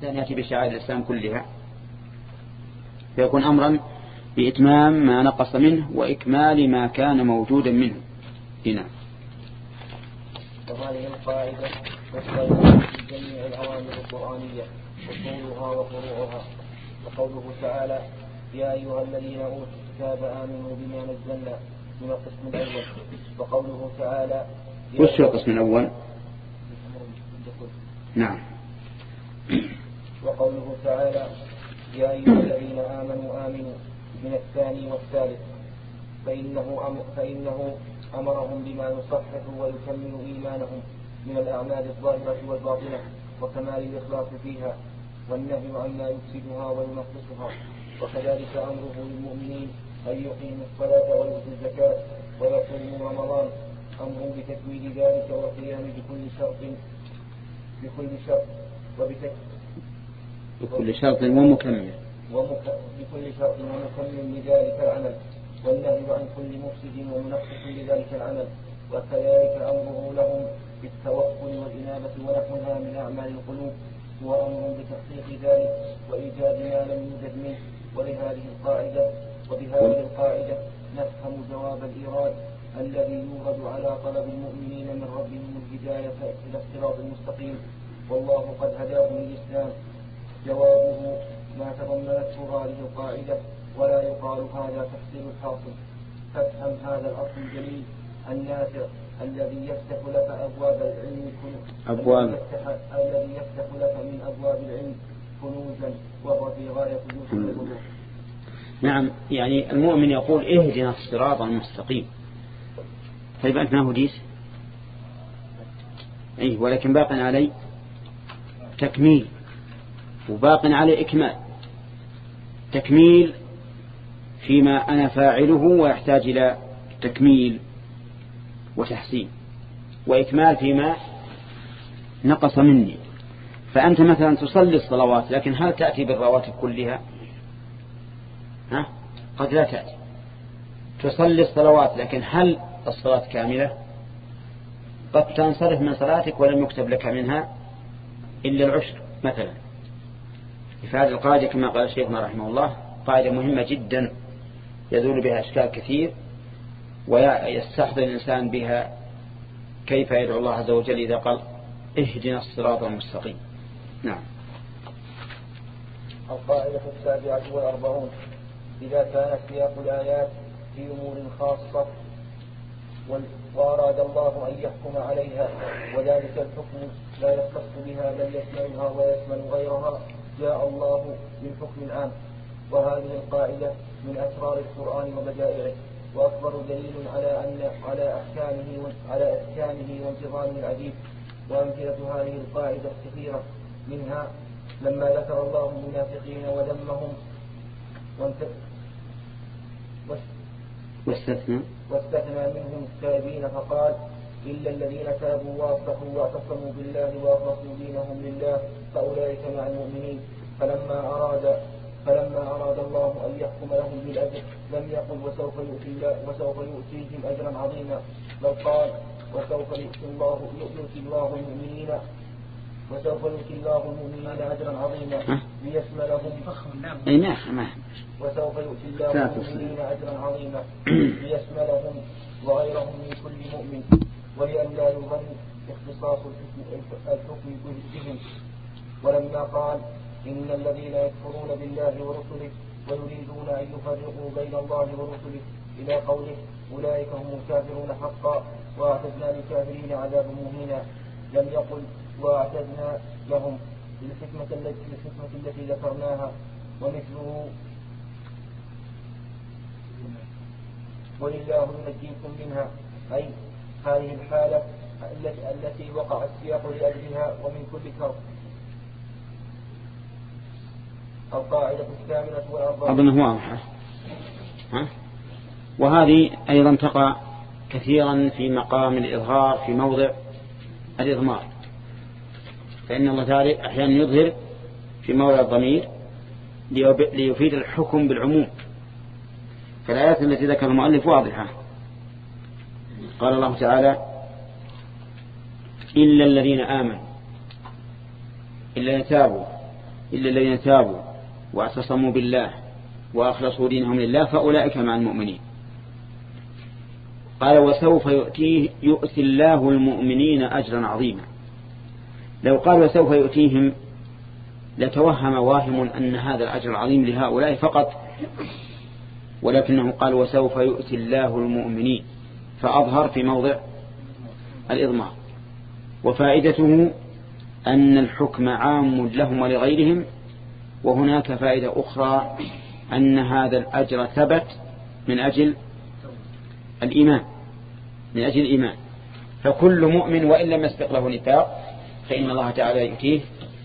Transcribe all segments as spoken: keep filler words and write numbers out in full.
أن يأتي بشعائر الإسلام كلها، فيكون أمرا بإتمام ما نقص منه وإكمال ما كان موجودا منه. هنا وهذه القاعدة تشتغل في جميع الأوامر القرآنية أصولها وفروعها. وقوله تعالى يا أيها الذين أوتوا الكتاب آمنوا بما نزلنا من القسم الأول. وقوله تعالى وش القسم الأول؟ نعم. وقوله تعالى يا أيها الذين آمنوا آمنوا من الثاني والثالث، فإنه, أم فإنه أمرهم بما يصحح ويكمل إيمانهم من الأعمال الظاهرة والباطنة وكمال الإخلاص فيها، والنهي عما يفسدها وينقصها. وكذلك أمره للمؤمنين أن يقيموا الصلاة ويؤتوا الزكاة ويصوموا رمضان، أمر بتكميل ذلك والقيام بكل شرط بكل شرط بكل شرط ومكمل بكل شرط ومكمل لذلك العمل، والنهي عن كل مفسد ومنقص لذلك العمل. وكذلك أمره لهم بالتوكل والإنابة ونحوها من أعمال القلوب، هو أمر بتحقيق ذلك وإيجاد ما لم يوجد منه. ولهذه القاعدة وبهذه القاعدة نفهم جواب الإيراد الذي يورد على طلب المؤمنين من ربهم الهداية إلى الصراط المستقيم، والله قد هداهم للإسلام. جوابه ما تضمنته هذه القاعدة، ولا يقال هذا تحصيل الحاصل. فافهم هذا الأصل الجليل النافع الذي يفتح لك أبواب العلم أبواب الذي يفتح لك من أبواب العلم كنوزا، وهو في غاية الوضوح. نعم، يعني المؤمن يقول اهدنا الصراط المستقيم، طيب أنت ما هديت؟ أي، ولكن باق علي تكميل وباق علي إكمال. تكميل فيما أنا فاعله ويحتاج إلى تكميل وتحسين، وإكمال فيما نقص مني. فأنت مثلا تصلي الصلوات، لكن هل تأتي بالرواتب كلها؟ ها؟ قد لا تأتي. تصلي الصلوات، لكن هل الصلاة كاملة؟ قد تنصرف من صلاتك ولم يكتب لك منها إلا العشر مثلا. فهذه القاعدة كما قال الشيخنا رحمه الله قاعدة مهمة جدا يزول بها أشكال كثير، ويستحضر الإنسان بها كيف يدعو الله عز وجل إذا قال اهدنا الصراط المستقيم. نعم. القاعدة السابعة والأربعون: إذا كانت سياق الآيات في أمور خاصة وأراد الله أن يحكم عليها، وذلك الحكم لا يختص بها بل يشملها ويشمل غيرها، جاء الله بالحكم العام. وهذه القاعدة من أسرار القرآن وبدائعه، وأكبر دليل على أن على أحكامه على أحكامه وانتظامه العجيب. وأمثلة هذه القاعدة كثيرة، منها لما ذكر الله المنافقين وذمهم واستثنى واستثنى منهم التائبين فقال إلا الذين تابوا وأصلحوا واعتصموا بالله وأخلصوا دينهم لله فأولئك مع المؤمنين. فلما أراد فلما أراد الله أن يحكم لهم بالأجر لم يقل وسوف يؤتي الله وسوف يؤتيهم أجرا عظيما، بل قال وسوف يؤتي الله يؤتي الله المؤمنين وسوف يؤتي الله المؤمنين أجرا عظيما ليشملهم أي نعم وسوف يؤتي الله المؤمنين أجرا عظيما ليشملهم وغيرهم من كل مؤمن، ولئلا يظن اختصاص الحكم بهم. ولما قال إن الذين يكفرون بالله ورسله ويريدون أن يفرقوا بين الله ورسله إلى قوله أولئك هم الكافرون حقا وأعتدنا للكافرين عذابا مهينا، لم يقل وأعتدنا لهم للحكمة التي الحكمة التي ذكرناها. ومثله ولله ينجيكم منها، أي هذه الحالة التي وقع السياق لأجلها ومن كل كرب. القاعدة الثامنة والأربعون أظن واضحة. ها؟ وهذه أيضا تقع كثيرا في مقام الإظهار في موضع الإضمار، فإن الله تعالى أحيانا يظهر في موضع الضمير ليفيد الحكم بالعموم. فالآيات التي ذكر المؤلف واضحة. قال الله تعالى إلا الذين آمنوا إلا تابوا إلا الذين تابوا واعتصموا بالله وأخلصوا دينهم لله فأولئك مع المؤمنين. قال وسوف يؤتيه يؤتي الله المؤمنين أجرا عظيما. لو قال وسوف يؤتيهم لتوهم واهم أن هذا الأجر العظيم لهؤلاء فقط، ولكنه قال وسوف يؤتي الله المؤمنين، فأظهر في موضع الإضمار. وفائدته أن الحكم عام لهم ولغيرهم. وهناك فائدة أخرى أن هذا الأجر ثبت من أجل الإيمان من أجل الإيمان فكل مؤمن وإن لم يسبق له نفاق فإن الله تعالى يؤتيه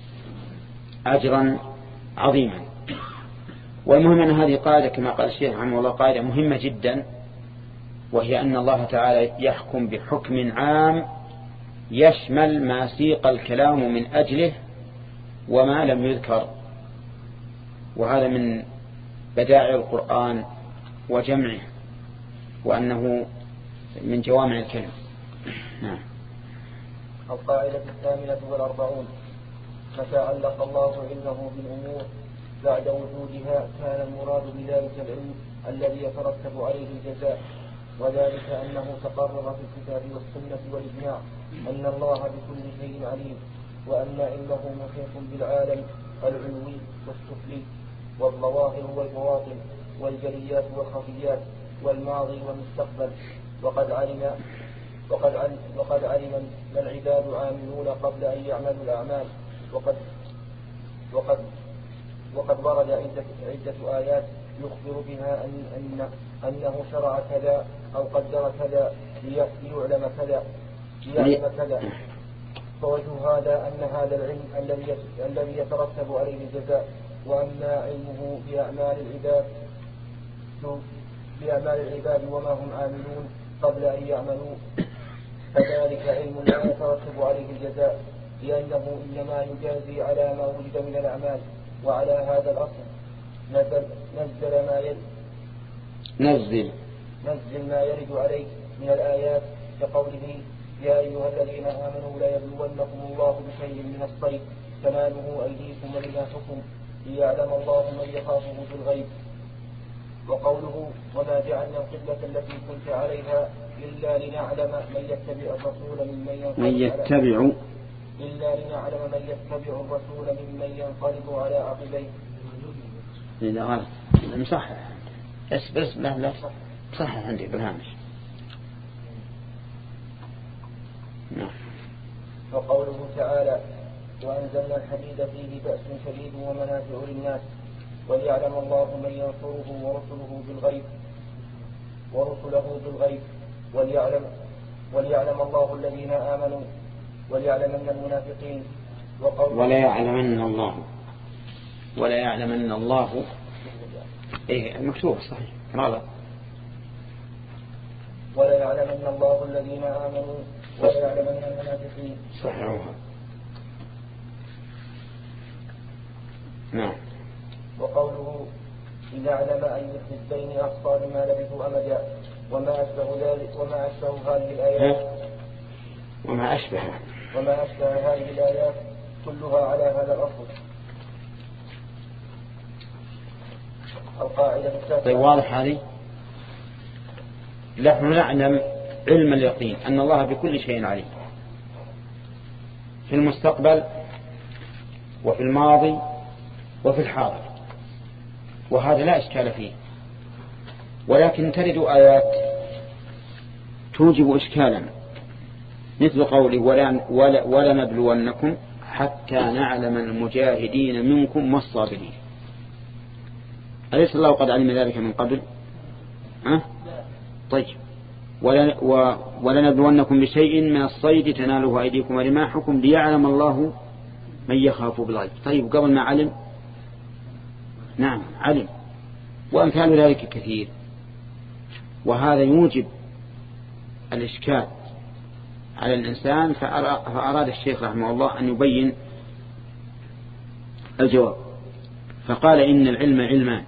أجرا عظيما. والمهم أن هذه قاعدة كما قال الشيخ رحمه الله قاعدة مهمة جدا، وهي أن الله تعالى يحكم بحكم عام يشمل ما سيق الكلام من أجله وما لم يذكر، وهذا من بدائع القرآن وجمعه، وأنه من جوامع الكلم. نعم. القاعدة الثامنة والأربعون: متى علق الله علمه بالأمور بعد وجودها كان المراد بذلك العلم الذي يترتب عليه الجزاء، وذلك أنه تقرر في الكتاب والسنة والإجماع أن الله بكل شيء عليم، وأن علمه محيط بالعالم العلوي والسفلي والظواهر والبواطن والجليات والخفيات والماضي والمستقبل. وقد علم وقد علم, وقد علم ما العباد عاملون قبل أن يعملوا الأعمال. وقد وقد وقد ورد عدة, عدة آيات يخبر بها أن أن أنه شرع كذا أو قدر كذا ليعلم كذا ليعلم كذا. فوجه هذا أن هذا العلم الذي الذي يترتب عليه الجزاء، وأما علمه بأعمال العباد بأعمال العباد وما هم عاملون قبل أن يعملوا، فذلك علم لا يترتب عليه الجزاء، لأنه إنما يجازي على ما وجد من الأعمال. وعلى هذا الأصل نزل, نزل ما يرد نزل نزل ما يرد عليه من الآيات كقوله يا أيها الذين آمنوا لا يبلونكم الله بشيء من الصيد تناله أيديكم ورماحكم ليعلم الله من يخافه في الغيب. وقوله وما جعلنا القبلة التي كنت عليها إلا لنعلم من يتبع الرسول ممن من يتبع إلا لنعلم من يتبع الرسول ممن ينقلب على عقبيه. إذا غلط مصحح بس بس لا لا صحح عندي بالهامش. نعم. وقوله تعالى وأنزلنا الحديد فيه بأس شديد ومنافع للناس وليعلم الله من ينصره ورسله بالغيب ورسله بالغيب وليعلم وليعلم الله الذين آمنوا وليعلمن المنافقين. ولا يعلمن الله ولا يعلمن الله إيه مكتوب صحيح هذا ولا يعلمن الله الذين آمنوا ولا يعلمن المنافقين. صحيح. نعم. وقوله لنعلم أي الحزبين أحصى لما لبثوا أمدا وما أشبه ذلك وما أشبه هذه الآيات وما أشبه وما أشبه هذه الآيات كلها على هذا الأصل. القاعدة التاسعة. طيب واضح هذه؟ نحن نعلم علم اليقين أن الله بكل شيء عليم في المستقبل وفي الماضي وفي الحاضر، وهذا لا إشكال فيه، ولكن ترد آيات توجب إشكالا مثل قوله ولا, ولا, ولا نبلونكم حتى نعلم المجاهدين منكم والصابرين. أليس الله قد علم ذلك من قبل؟ أه؟ طيب ولا, ولا نبلونكم بشيء من الصيد تناله أيديكم ورماحكم ليعلم الله من يخاف بالغيب. طيب قبل ما علم؟ نعم علم، وأمثال ذلك كثير، وهذا يوجب الإشكال على الإنسان. فأراد الشيخ رحمه الله أن يبين الجواب، فقال إن العلم علمان: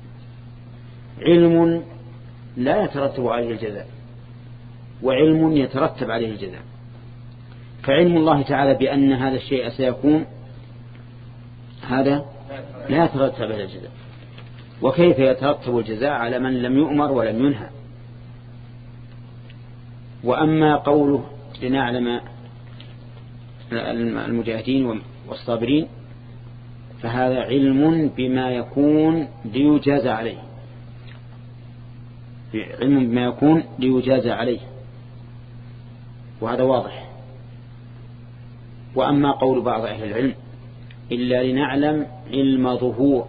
علم لا يترتب عليه الجزاء، وعلم يترتب عليه الجزاء. فعلم الله تعالى بأن هذا الشيء سيكون هذا لا يترتب على الجزاء. وكيف يترتب الجزاء على من لم يؤمر ولم ينهى؟ وأما قوله لنعلم المجاهدين والصابرين فهذا علم بما يكون ليجازى عليه، علم بما يكون ليجازى عليه، وهذا واضح. وأما قول بعض أهل العلم إلا لنعلم علم ظهور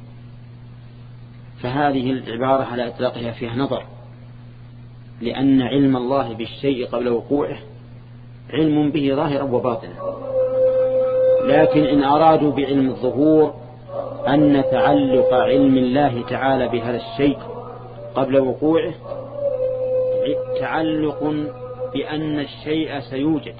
فهذه العبارة على إطلاقها فيها نظر، لأن علم الله بالشيء قبل وقوعه علم به ظاهرا وباطنا. لكن إن أرادوا بعلم الظهور أن تعلق علم الله تعالى بهذا الشيء قبل وقوعه تعلق بأن الشيء سيوجد،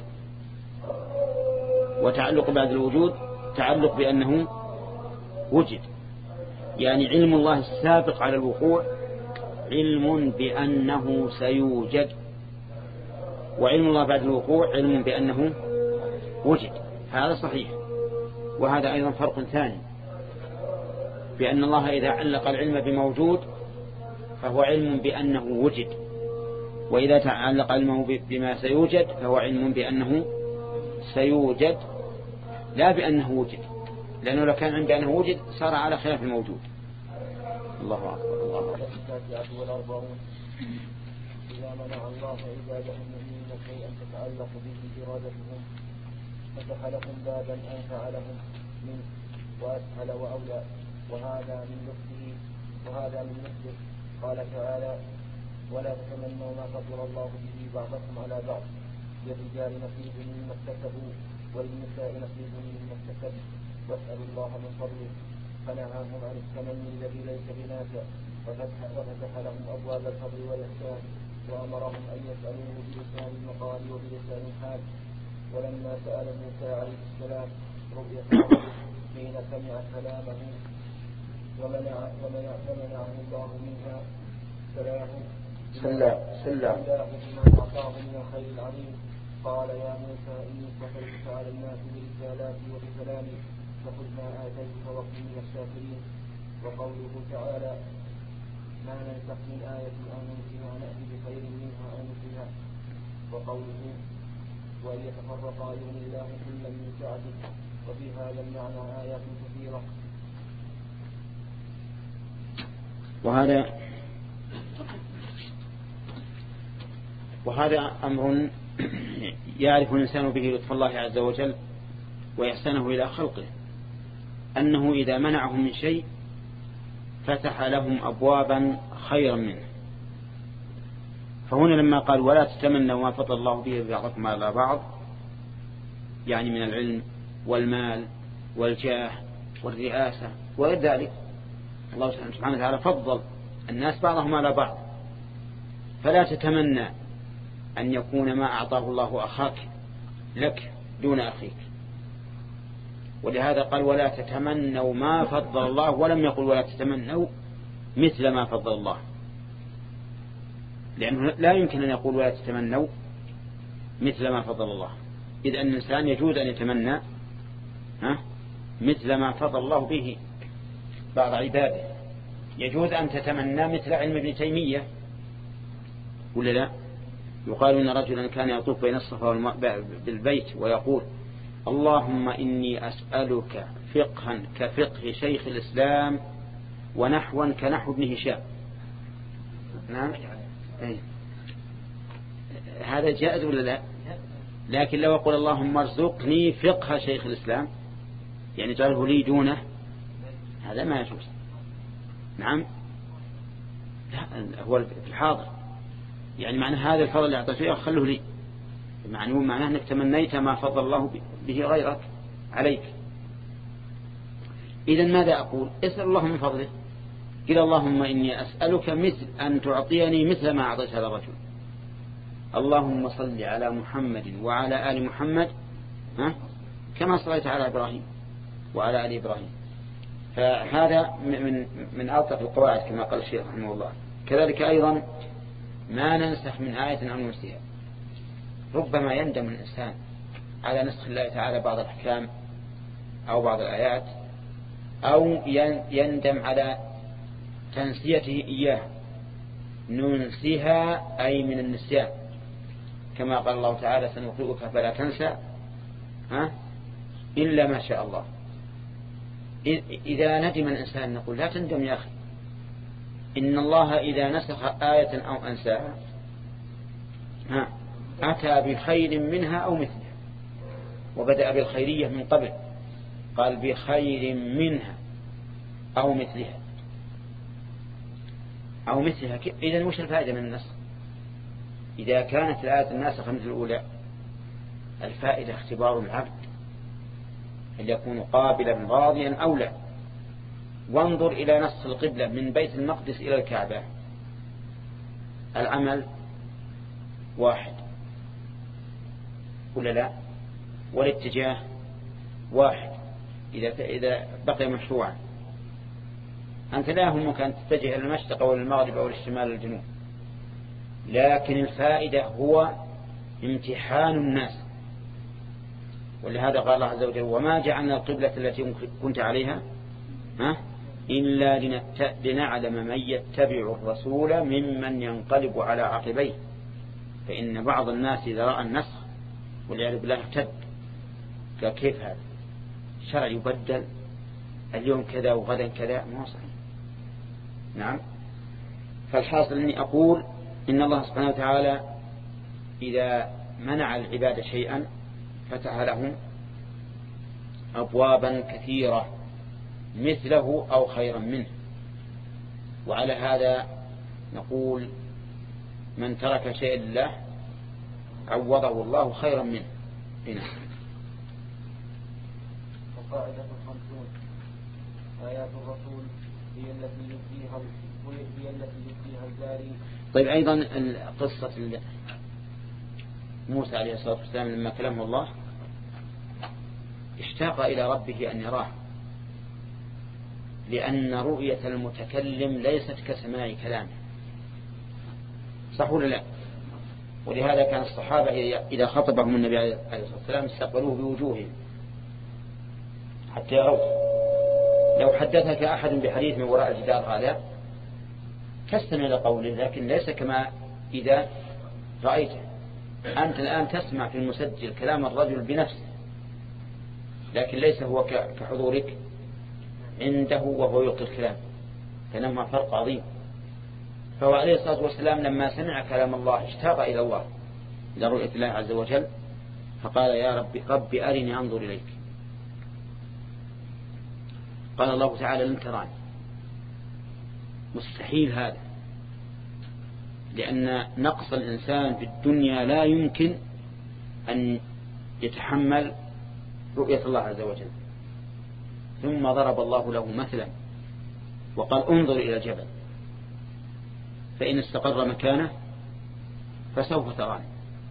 وتعلق بعد الوجود تعلق بأنه وجد. يعني علم الله السابق على الوقوع علم بأنه سيوجد، وعلم الله بعد الوقوع علم بأنه وجد. هذا صحيح. وهذا أيضا فرق ثاني، بأن الله إذا علق العلم بموجود فهو علم بأنه وجد، وإذا تعلق علمه بما سيوجد فهو علم بأنه سيوجد لا بأنه وجد، لأنه لو كان عند أنه وجد صار على خلاف الموجود. الله أكبر. الله أكبر. إذا منع الله عباده المؤمنين شيئا تتعلق به إرادتهم فتح لهم بابا أنفع لهم منه وأسهل وأولى، وهذا من لطفه وهذا من لطفه. قال تعالى: ولا تتمنوا ما فضل الله به بعضكم على بعض، للرجال نصيب مما اكتسبوا وللنساء نصيب مما اكتسبوا واسألوا الله من فضله. فنهاهم عن التمني الذي ليس بنافع وفتح لهم أبواب الفضل والإحسان، وأمرهم أن يسألوه بلسان المقال وبلسان الحال. ولما سأل موسى عليه السلام رؤية حين سمع كلامه ومنع ومنعه الله منها سلاه سلاه بما أعطاه من الخير العظيم. قال: يا موسى إني اصطفيتك على الناس برسالاتي وبكلامي فخذ ما آتيتك وكن من الشاكرين. وقوله تعالى: ما ننسخ من آية أو ننسها نأتي بخير منها أو مثلها. وقوله: وأن يتفرقا يغني الله كلا من سعته. وفي هذا المعنى آيات كثيرة. وهذا وهذا أمر يعرف الإنسان به لطف الله عز وجل وإحسانه إلى خلقه، أنه إذا منعهم من شيء فتح لهم أبوابا خيرا منه. فهنا لما قال: ولا تتمنوا ما فضل الله به بعضكم على بعض، يعني من العلم والمال والجاه والرئاسة وغير ذلك، الله سبحانه وتعالى فضل الناس بعضهم على بعض، فلا تتمنى أن يكون ما أعطاه الله أخاك لك دون أخيك. ولهذا قال: ولا تتمنوا ما فضل الله، ولم يقل ولا تتمنوا مثل ما فضل الله، لأنه لا يمكن أن يقول ولا تتمنوا مثل ما فضل الله، إذ أن الإنسان يجوز أن يتمنى ها مثل ما فضل الله به بعض عباده. يجوز أن تتمنى مثل علم ابن تيمية ولا لا؟ يقال إن رجلا كان يطوف بين الصفا والمروة بالبيت ويقول: اللهم إني أسألك فقها كفقه شيخ الإسلام ونحوا كنحو ابن هشام. نعم، أي. هذا جائز ولا لا؟ لكن لو أقول: اللهم ارزقني فقه شيخ الإسلام، يعني جعله لي دونه، هذا ما يجوز. نعم، لا، هو في الحاضر، يعني معنى هذا الفضل اللي أعطيته خلوه لي، معنى معناه أنك تمنيت ما فضل الله به غيرك عليك. إذن ماذا أقول؟ اسأل الله من فضله. قل: اللهم إني أسألك مثل أن تعطيني مثل ما أعطيت هذا الرجل. اللهم صل على محمد وعلى آل محمد ها كما صليت على إبراهيم وعلى آل إبراهيم. فهذا من من ألطف القواعد كما قال الشيخ رحمه الله. كذلك أيضا ما ننسخ من آية أو ننسها. ربما يندم الإنسان على نسخ الله تعالى بعض الأحكام أو بعض الآيات أو يندم على تنسيته إياه. ننسيها أي من النسيان، كما قال الله تعالى سنقرئك فلا تنسى ها إلا ما شاء الله. إذا ندم الإنسان نقول لا تندم يا أخي، إن الله إذا نسخ آية أو أنساها ها أتى بخير منها أو مثلها، وبدأ بالخيرية من قبل، قال بخير منها أو مثلها أو مثلها. إذن وش الفائدة من النسخ إذا كانت الآية الناسخة مثل الأولى؟ الفائدة اختبار العبد هل يكون قابلا راضيا أو لا. وانظر إلى نص القبلة من بيت المقدس إلى الكعبة، العمل واحد ولا لا؟ والاتجاه واحد إذا إذا بقي مشروعا. أنت لا همك أن تتجه إلى المشرق أو المغرب أو الشمال الجنوب، لكن الفائدة هو امتحان الناس. ولهذا قال الله عز وجل وما جعلنا القبلة التي كنت عليها ها إلا لنعلم من يتبع الرسول ممن ينقلب على عقبيه، فإن بعض الناس إذا رأى النسخ والعياذ بالله ارتد، قال كيف هذا الشرع يبدل اليوم كذا وغدا كذا؟ ما صحيح. نعم. فالحاصل أني أقول إن الله سبحانه وتعالى إذا منع العباد شيئا فتح لهم أبوابا كثيرة مثله أو خيرا منه. وعلى هذا نقول من ترك شيئا لله عوضه الله خيرا منه. هنا القاعدة الخمسون آيات الرسول هي التي يبديها هي التي يبديها الباري. طيب أيضا قصة موسى عليه الصلاة والسلام لما كلمه الله اشتاق إلى ربه أن يراه، لأن رؤية المتكلم ليست كسماع كلامه، صح ولا لا؟ ولهذا كان الصحابة إذا خطبهم النبي عليه الصلاة والسلام استقبلوه بوجوههم حتى يروه. لو حدثك أحد بحديث من وراء الجدار هذا تستمع لقوله، لكن ليس كما إذا رأيته. أنت الآن تسمع في المسجل كلام الرجل بنفسه، لكن ليس هو كحضورك عنده وهو يلقي الكلام، فنما فرق عظيم. فهو عليه الصلاة والسلام لما سمع كلام الله اشتاق إلى الله، إلى رؤية الله عز وجل، فقال يا ربي ربي أرني أنظر إليك. قال الله تعالى لن تراني، مستحيل هذا، لأن نقص الإنسان في الدنيا لا يمكن أن يتحمل رؤية الله عز وجل. ثم ضرب الله له مثلا وقال انظر إلى الجبل فإن استقر مكانه فسوف تراني.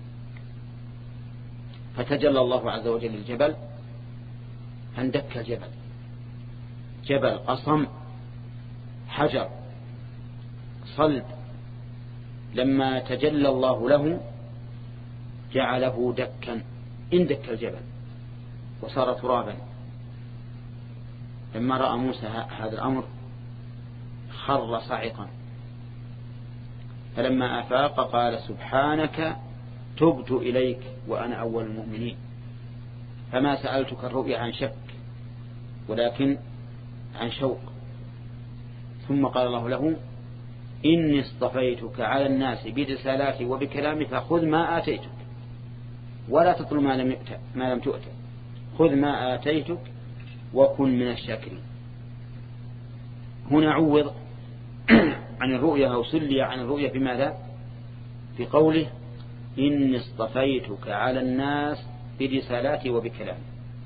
فتجلى الله عز وجل للجبل فاندك الجبل، جبل أصم حجر صلب، لما تجلى الله له جعله دكا، اندك الجبل وصار ترابا. لما رأى موسى هذا الأمر خر صعقا، فلما أفاق قال سبحانك تبت إليك وأنا أول المؤمنين. فما سألتك الرؤيا عن شك ولكن عن شوق. ثم قال الله له إني اصطفيتك على الناس برسالاتي وبكلامي فخذ ما آتيتك ولا تطل ما لم يؤت ما لم تؤت، خذ ما آتيتك وكن من الشاكرين. هنا عوض عن الرؤيا أو سلي عن الرؤيا بماذا؟ في قوله إني اصطفيتك على الناس برسالاتي وبكلامي.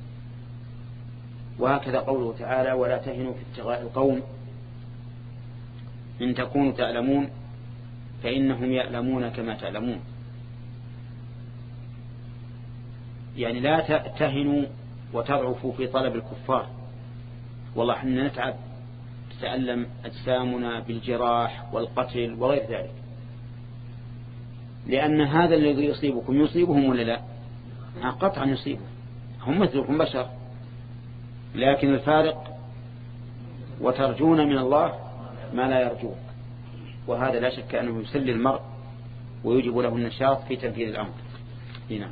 وهكذا قوله تعالى ولا تهنوا في ابتغاء القوم إن تكونوا تعلمون فإنهم يعلمون كما تعلمون. يعني لا تهنوا وتضعفوا في طلب الكفار. والله حنا نتعب، تتألم أجسامنا بالجراح والقتل وغير ذلك، لأن هذا الذي يصيبكم يصيبهم ولا لا؟ قطعا يصيبهم، هم مثلكم بشر، لكن الفارق وترجون من الله ما لا يرجون، وهذا لا شك أنه يسلي المرء ويجب له النشاط في تنفيذ الأمر. هنا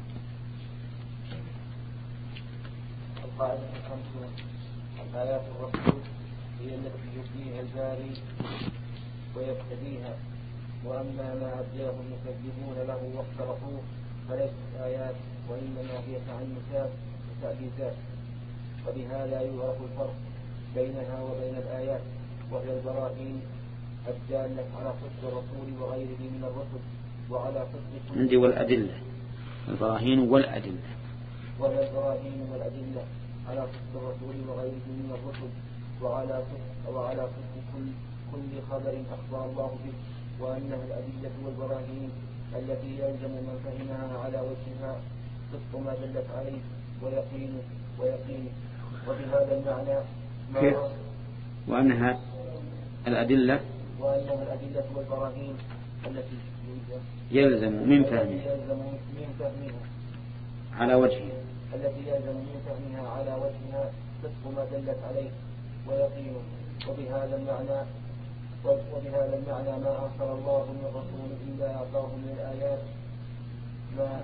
القاعدة الخمسون: الآيات الرسول هي التي يبديها الباري ويبتديها، وأما ما أبداه المكذبون له واخترقوه فليست آيات، وإنما هي تعنتات وتعجيزات. وبهذا يعرف الفرق بينها وبين الآيات، وهي البراهين الدالة على صدق الرسول وغيره من الرسل وعلى صدق عندي والأدلة. البراهين والأدلة وهي البراهين والأدلة على صدق الرسول وغيره من الرسل وعلى صدق وعلى صدق كل كل خبر أخبر الله به، وأنها الأدلة والبراهين التي يلزم من فهمها على وجهها صدق ما دلت عليه ويقين ويقين وبهذا المعنى ما وأنها الأدلة وأنها الأدلة والبراهين التي يلزم من فهمها يلزم من فهمها على وجهها التي يلزم من فهمها على وجهها صدق ما دلت عليه ويقين. وبهذا المعنى وبهذا المعنى ما أرسل الله من رسول إلا أعطاه من الآيات ما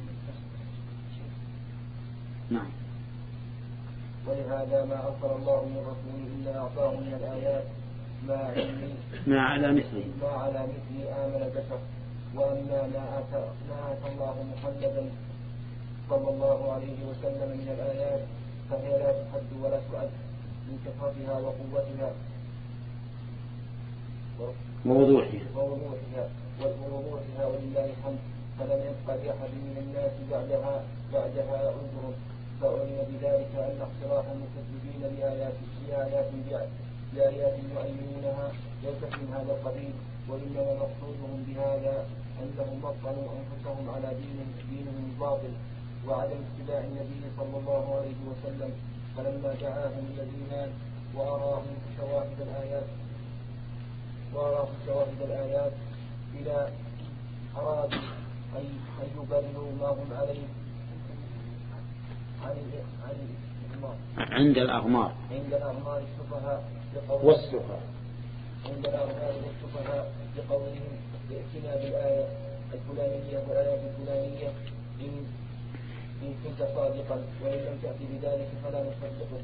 نعم ولهذا ما أرسل الله من رسول إلا أعطاه من الآيات ما علمي ما على مثله ما على مثل آمن البشر. وأما ما آتى ما آتى الله محمدا صلى الله عليه وسلم من الآيات فهي لا تحد ولا تعد من كثرتها وقوتها ووضوحها ووضوحها ووضوحها ولله الحمد، فلم يبق لأحد من الناس بعدها بعدها عذر. فعلم بذلك أن اقتراح المكذبين بآيات بآيات بآيات يعينونها ليست من هذا القبيل، وإنما مقصودهم بهذا أنهم وطنوا أنفسهم على دين دينهم الباطل وعدم اتباع النبي صلى الله عليه وسلم. فلما دعاهم إلى الإيمان وأراهم شواهد الآيات وأراهم شواهد الآيات إلى أرادوا أن يبرروا ما هم عليه عن الإغمار عند الأغمار عند الأغمار السفهاء والسفهاء عند الأغمار والسفهاء بقولهم ائتنا بالآية الفلانية والآية الفلانية إن إن كنت صادقا، وإن لم تأتي بذلك فلا نصدقك.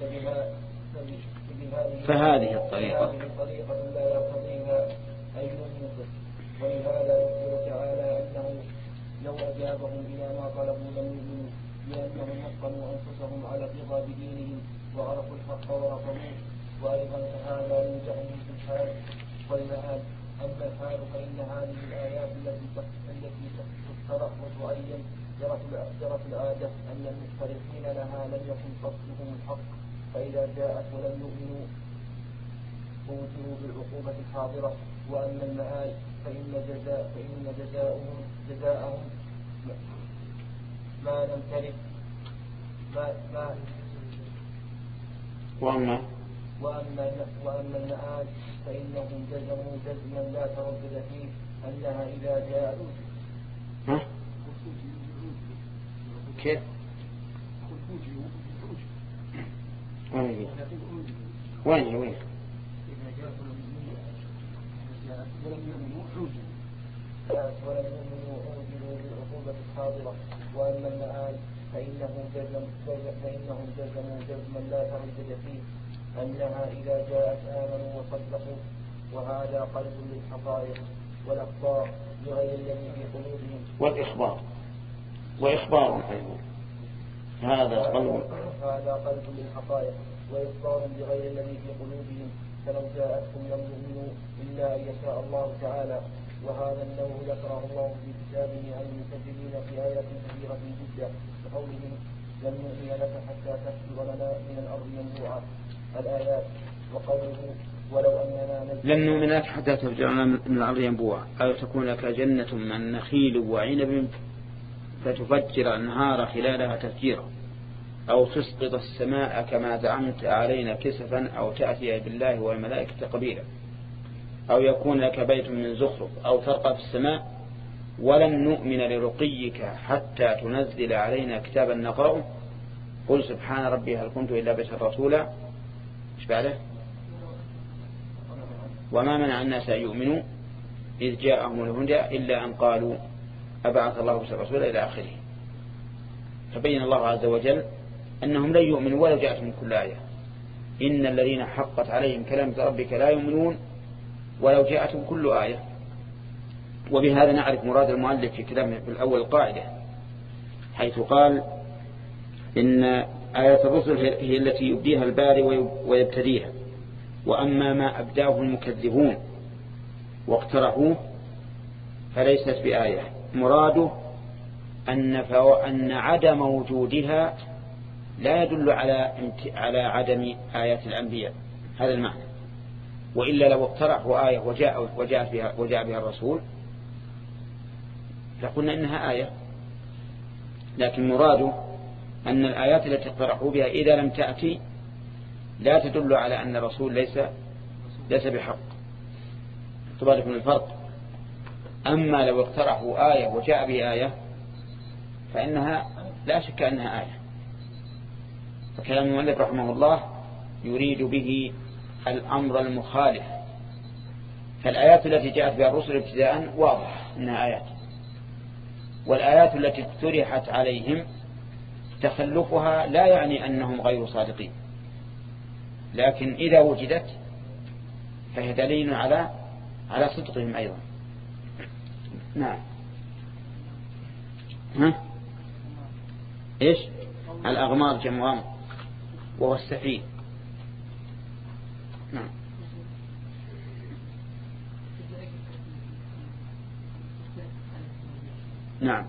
فهذه الطريقة هذه الطريقة لا يرتضيها أي نصدق. ولهذا يقول تعالى أنه لو أجابهم إلى ما طلبوا لم يؤمنوا، لأنهم وطنوا أنفسهم على الرضا بدينهم وعرفوا الحق ورفضوه. وأيضا فهذا ينجحهم في الحال والمآل. أما الحال فإن هذه الآيات التي التي تقترح وتعين جرت العادة أن المختلفين لها لم يكن قصدهم الحق، فإذا جاءت ولم يؤمنوا فوجئوا بالعقوبة الحاضرة. وأما المآل فإن جزاء فإن جزاؤهم جزاءهم ما لم ترد ما ما وأما وأما وأما المآل فإنهم جزموا جزما لا تردد فيه أنها إذا جاءت ها؟ كيف؟ وين وين وين؟ ولم يؤمنوا أوجلوا بالعقوبة الحاضرة. وأما المآل فإنهم جزم فإنهم جزموا جزما لا تردد فيه أنها إذا جاءت آمنوا وصدقوا. وهذا قلب للحقائق والأخبار بغير الذي في قلوبهم والإخبار وإخبار أيضا هذا قلب هذا قلب للحقائق وإخبار بغير الذي في قلوبهم. فلو جاءتهم لم يؤمنوا إلا أن يشاء الله تعالى. وهذا النوع ذكره الله في كتابه عن المكذبين في آيات كثيرة جدا بقولهم لن نؤمن لك حتى تفجر لنا من الأرض ينبوعا الآيات. وقوله ولو أننا نزل لن نؤمن لك حتى تفجر لنا من الأرض ينبوعا، أو تكون لك جنة من نخيل وعنب فتفجر النهار خلالها تفجيرا، أو تسقط السماء كما زعمت علينا كسفا، أو تأتي بالله والملائكة قبيلا، أو يكون لك بيت من زخرف، أو ترقى في السماء. ولن نؤمن لرقيك حتى تنزل علينا كتابا نقرأه. قل سبحان ربي هل كنت إلا بشر رسولا. إيش بعده؟ وما منع الناس أن يؤمنوا إذ جاءهم الهدى إلا أن قالوا أبعث الله رسولا إلى آخره. فبين الله عز وجل أنهم لن يؤمنوا ولو جاءتهم كل آية. إن الذين حقت عليهم كلمة ربك لا يؤمنون ولو جاءتهم كل آية. وبهذا نعرف مراد المؤلف في كلامه في الأول القاعدة، حيث قال إن آيات الرسل هي التي يبديها الباري ويبتديها، وأما ما أبداه المكذبون واقترحوه فليست بآية. مراده أن, أن عدم وجودها لا يدل على على عدم آيات الأنبياء، هذا المعنى. وإلا لو اقترحوا آية وجاء وجاء بها وجاء بها الرسول لقلنا إنها آية، لكن مراده أن الآيات التي اقترحوا بها إذا لم تأتي لا تدل على أن الرسول ليس ليس بحق. تبارك من الفرق. أما لو اقترحوا آية وجاء بها آية فإنها لا شك أنها آية. فكلام المؤلف رحمه الله يريد به الأمر المخالف. فالآيات التي جاءت بها الرسل ابتداء واضح أنها آيات، والآيات التي اقترحت عليهم تخلفها لا يعني أنهم غير صادقين، لكن إذا وجدت فهي دليل على على صدقهم أيضا. نعم. ها؟ إيش؟ الأغمار جمع غمر وهو السفيه. نعم. نعم.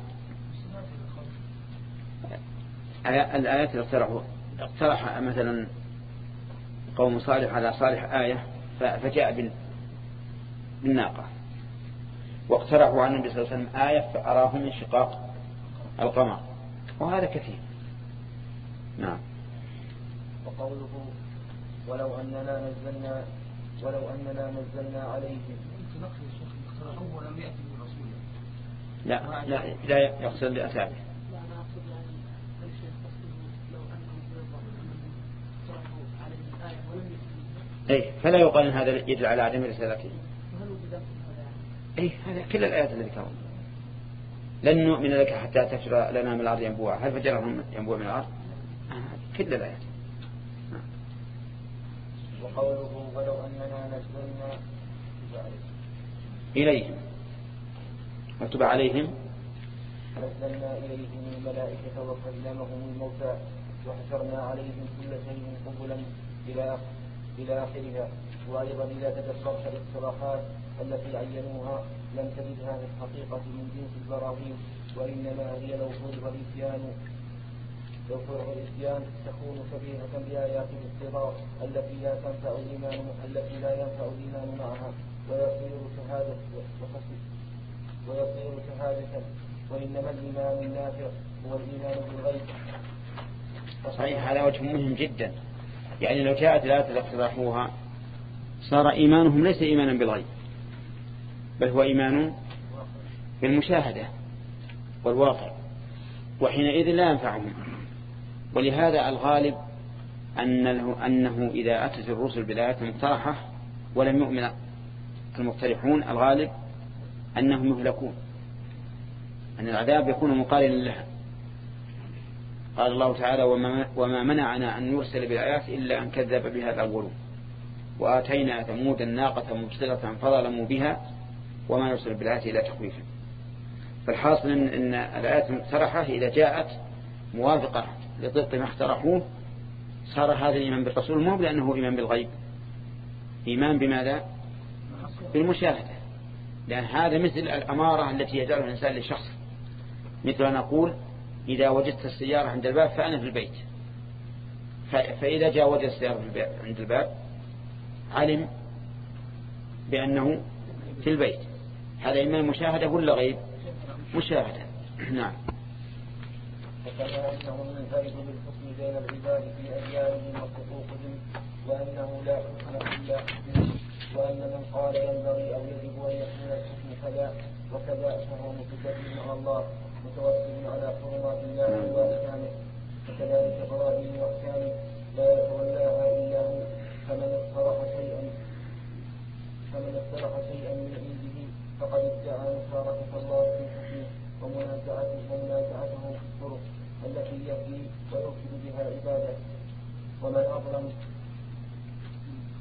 الآيات اللي اقترحوا اقترح مثلا قوم صالح على صالح آية فجاء بالناقة، واقترحوا عن النبي صلى الله عليه وسلم آية فأراهم انشقاق القمر، وهذا كثير. نعم. وقوله ولو أننا نزلنا ولو أننا نزلنا عليهم ولم يأتي بالرسول. لا لا لا يقصد لأتابه. أي فلا يقال أن هذا يدل على عدم رسالته. أي هذا كل الآيات التي ذكرها. لن نؤمن لك حتى تفجر لنا من الأرض ينبوعا. هل فجرهم ينبوع من الأرض؟ كل الآيات. وقوله ولو أننا نزلنا إليهم مكتوب عليهم نزلنا إليهم الملائكة وكلمهم الموتى وحشرنا عليهم كل شيء قبلا إلى إلى آخرها. وأيضا إذا تدبرت الاقتراحات التي عينوها لم تجدها في الحقيقة من جنس البراهين، وإنما هي لو فرغ الإتيان لو فرغ الإتيان تكون شبيهة بآيات الاضطرار التي لا تنفع الإيمان التي لا ينفع الإيمان معها ويصير شهادة ويصير شهادة وإنما الإيمان النافع هو الإيمان بالغيب. صحيح. هذا وجه مهم جدا. يعني لو جاءت الآيات التي اقترحوها صار إيمانهم ليس إيمانا بالغيب، بل هو إيمان بالمشاهدة والواقع، وحينئذ لا ينفعهم. ولهذا الغالب أنه, أنه إذا أتت الرسل بالآيات المقترحة ولم يؤمن المقترحون الغالب أنهم يهلكون، أن العذاب يكون مقارنا لها. قال الله تعالى وما, وما منعنا أن نرسل بالآيات إلا أن كذب بها الأولون وآتينا ثمود الناقة مبصرة فظلموا بها وما نرسل بالآيات إلا تخويفا. فالحاصل أن الآيات المقترحة إذا جاءت موافقة لضبط ما اقترحوه صار هذا الإيمان بالرسول مو لأنه إيمان بالغيب، إيمان بماذا؟ بالمشاهدة. لأن هذا مثل الأمارة التي يجعلها الإنسان لشخص، مثل أن أقول إذا وجدت السيارة عند الباب فأنا في البيت، فإذا جاء وجد السيارة عند الباب علم بأنه في البيت. هذا إيمان مشاهدة ولا غيب؟ مشاهدة. نعم. وكما أنه منفرد بالحكم بين العباد في أديانهم وحقوقهم، وأنه لا حكم إلا حكمه، وأن من قال ينبغي أو يجب أن يكون الحكم كذا وكذا فهو متكبر على الله متوكل على حرمات الله وأحكامه. فكذلك براهين وأحكامه لا يتولاها إلا هو. فمن اقترح شيئا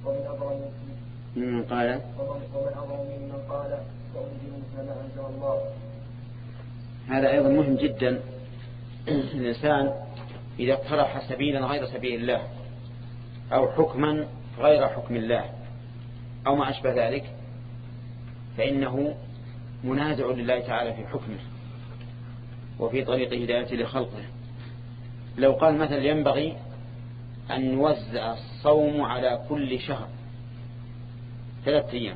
ومن أظلم ممن قال ومن أظلم ممن قال سأنزل مثل ما أنزل الله. هذا أيضا مهم جدا. الإنسان إذا اقترح سبيلا غير سبيل الله أو حكما غير حكم الله أو ما أشبه ذلك فإنه منازع لله تعالى في حكمه وفي طريق هدايته لخلقه. لو قال مثلا ينبغي أن نوزع الصوم على كل شهر ثلاثة أيام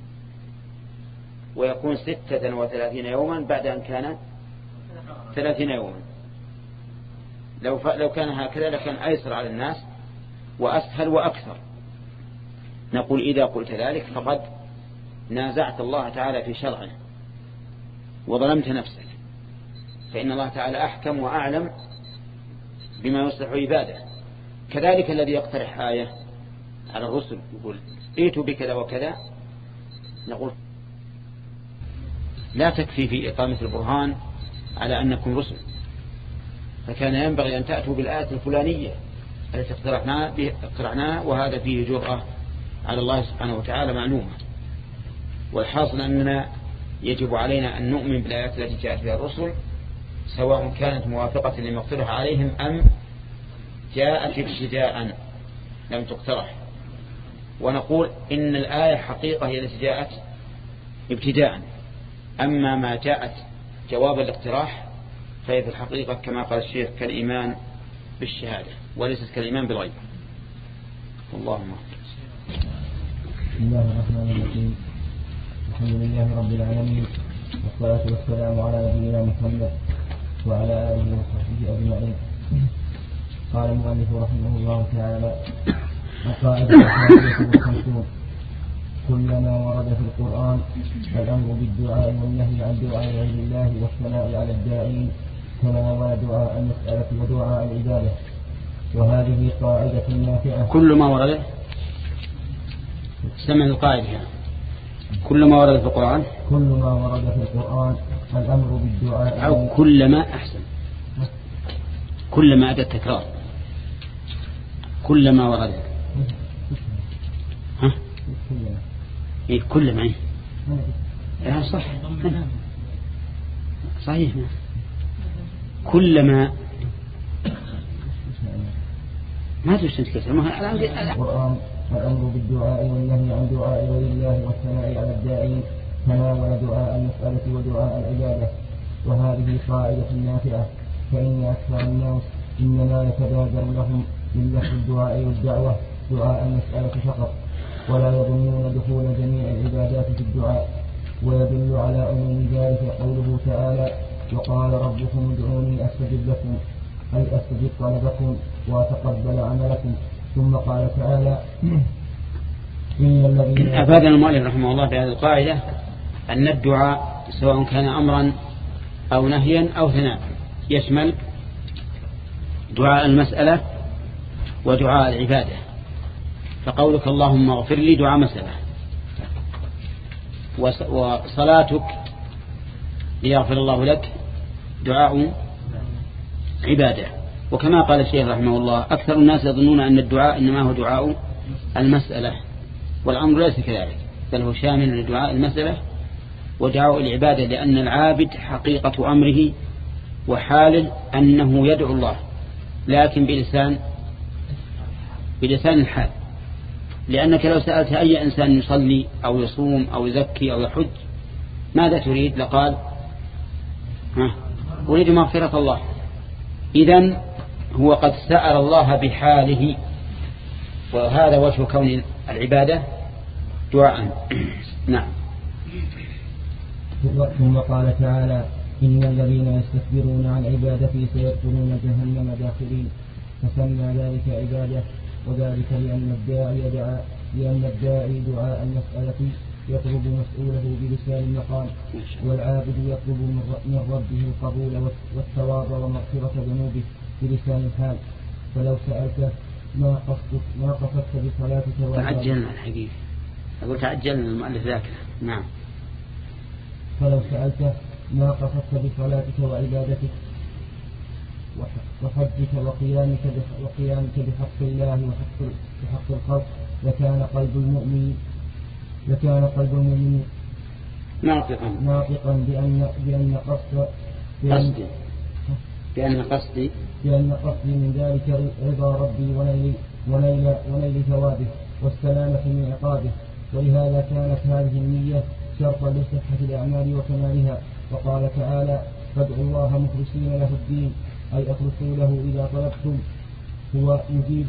ويكون ستة وثلاثين يوما بعد أن كان ثلاثين يوما، لو, لو كان هكذا لكان أيسر على الناس وأسهل وأكثر. نقول إذا قلت ذلك فقد نازعت الله تعالى في شرعه وظلمت نفسك، فإن الله تعالى أحكم وأعلم بما يصلح عباده. كذلك الذي يقترح آية على الرسل يقول ائتوا بكذا وكذا، نقول لا تكفي في إقامة البرهان على أنكم رسل، فكان ينبغي أن تأتوا بالآية الفلانية التي اقترحناها، وهذا فيه جرأة على الله سبحانه وتعالى معلومة. والحاصل أننا يجب علينا أن نؤمن بالآيات التي جاءت بها الرسل سواء كانت موافقة لما اقترح عليهم أم جاءت ابتداء لم تقترح. ونقول إن الآية حقيقة هي التي جاءت ابتداء، أما ما جاءت جواب الاقتراح فهي في الحقيقة كما قال الشيخ كالإيمان بالشهادة وليست كالإيمان بالغيب. اللهم بسم الله الرحمن الرحيم. الحمد لله رب العالمين، والصلاة والسلام على نبينا محمد وعلى آله وصحبه أجمعين. قال المؤلف رحمه الله تعالى: القاعدة الحادية والخمسون: كلما ورد في القرآن الأمر بالدعاء والنهي عن دعاء غير الله والثناء على الداعين تناول دعاء المسألة ودعاء العبادة، وهذه قاعدة نافعة. كل ما ورد سمع القاعدة كل ما ورد في القرآن كل ما ورد في القرآن الأمر بالدعاء أو كل ما أحسن كل ما أدى التكرار كل ما ورد ها إيه كل ما إيه صح صحيح كل ما ما تشتن تكسر القرآن الأمر بالدعاء والنهي عن دعاء غير الله والثناء على الداعين تناول دعاء المسألة ودعاء العبادة، وهذه قاعدة نافعة، فإن أكثر الناس إنما يتبادر لهم من لفظ الدعاء والدعوة دعاء المسألة فقط، ولا يظنون دخول جميع العبادات في الدعاء. ويدل على عموم ذلك قوله تعالى: وقال ربكم ادعوني أستجب لكم، أي أستجب طلبكم وأتقبل عملكم. ثم قال تعالى: إن الذين أفادنا المؤلف رحمه الله بهذه القاعدة أن الدعاء سواء كان أمرا أو نهيا أو ثناء يشمل دعاء المسألة ودعاء العبادة. فقولك اللهم اغفر لي دعاء مسألة، وصلاتك ليغفر الله لك دعاء عبادة. وكما قال الشيخ رحمه الله: أكثر الناس يظنون أن الدعاء إنما هو دعاء المسألة، والأمر ليس كذلك، بل هو شامل لدعاء المسألة ودعاء العبادة، لأن العابد حقيقة أمره وحاله أنه يدعو الله، لكن بلسان بلسان الحال. لأنك لو سألت أي إنسان يصلي أو يصوم أو يزكي أو يحج ماذا تريد؟ لقال ها أريد مغفرة الله. إذن هو قد سأل الله بحاله، وهذا وجه كون العبادة دعاء. نعم. ثم قال تعالى: إن الذين يستكبرون عن عبادتي سيدخلون جهنم داخلين، فسمى ذلك عبادة، وذلك لأن الداعي دعا لأن الداعي دعاء المسألة يطلب مسؤوله بلسان المقام، والعابد يطلب من ربه القبول والثواب ومغفرة ذنوبه بلسان الحال. فلو سألته ما قصدك ما قصدت بصلاتك تعجلنا الحقيقة أقول تعجلنا المؤلف ذاك. نعم. فلو سألته ما قصدت بصلاتك وعبادتك وحجك وقيامك وقيامك بحق الله وحق بحق الخلق لكان قلب المؤمن لكان قلب المؤمن ناطقا ناطقا بأن بأن قصد قصدي بأن قصدي بأن قصدي من ذلك رضا ربي ونيل ونيل ونيل ثوابه والسلامة من عقابه. ولهذا كانت هذه النية شرطا لصحة الأعمال وكمالها. وقال تعالى: فادعوا الله مخلصين له الدين، أي أخلصوا له إذا طلبتم هو يجيب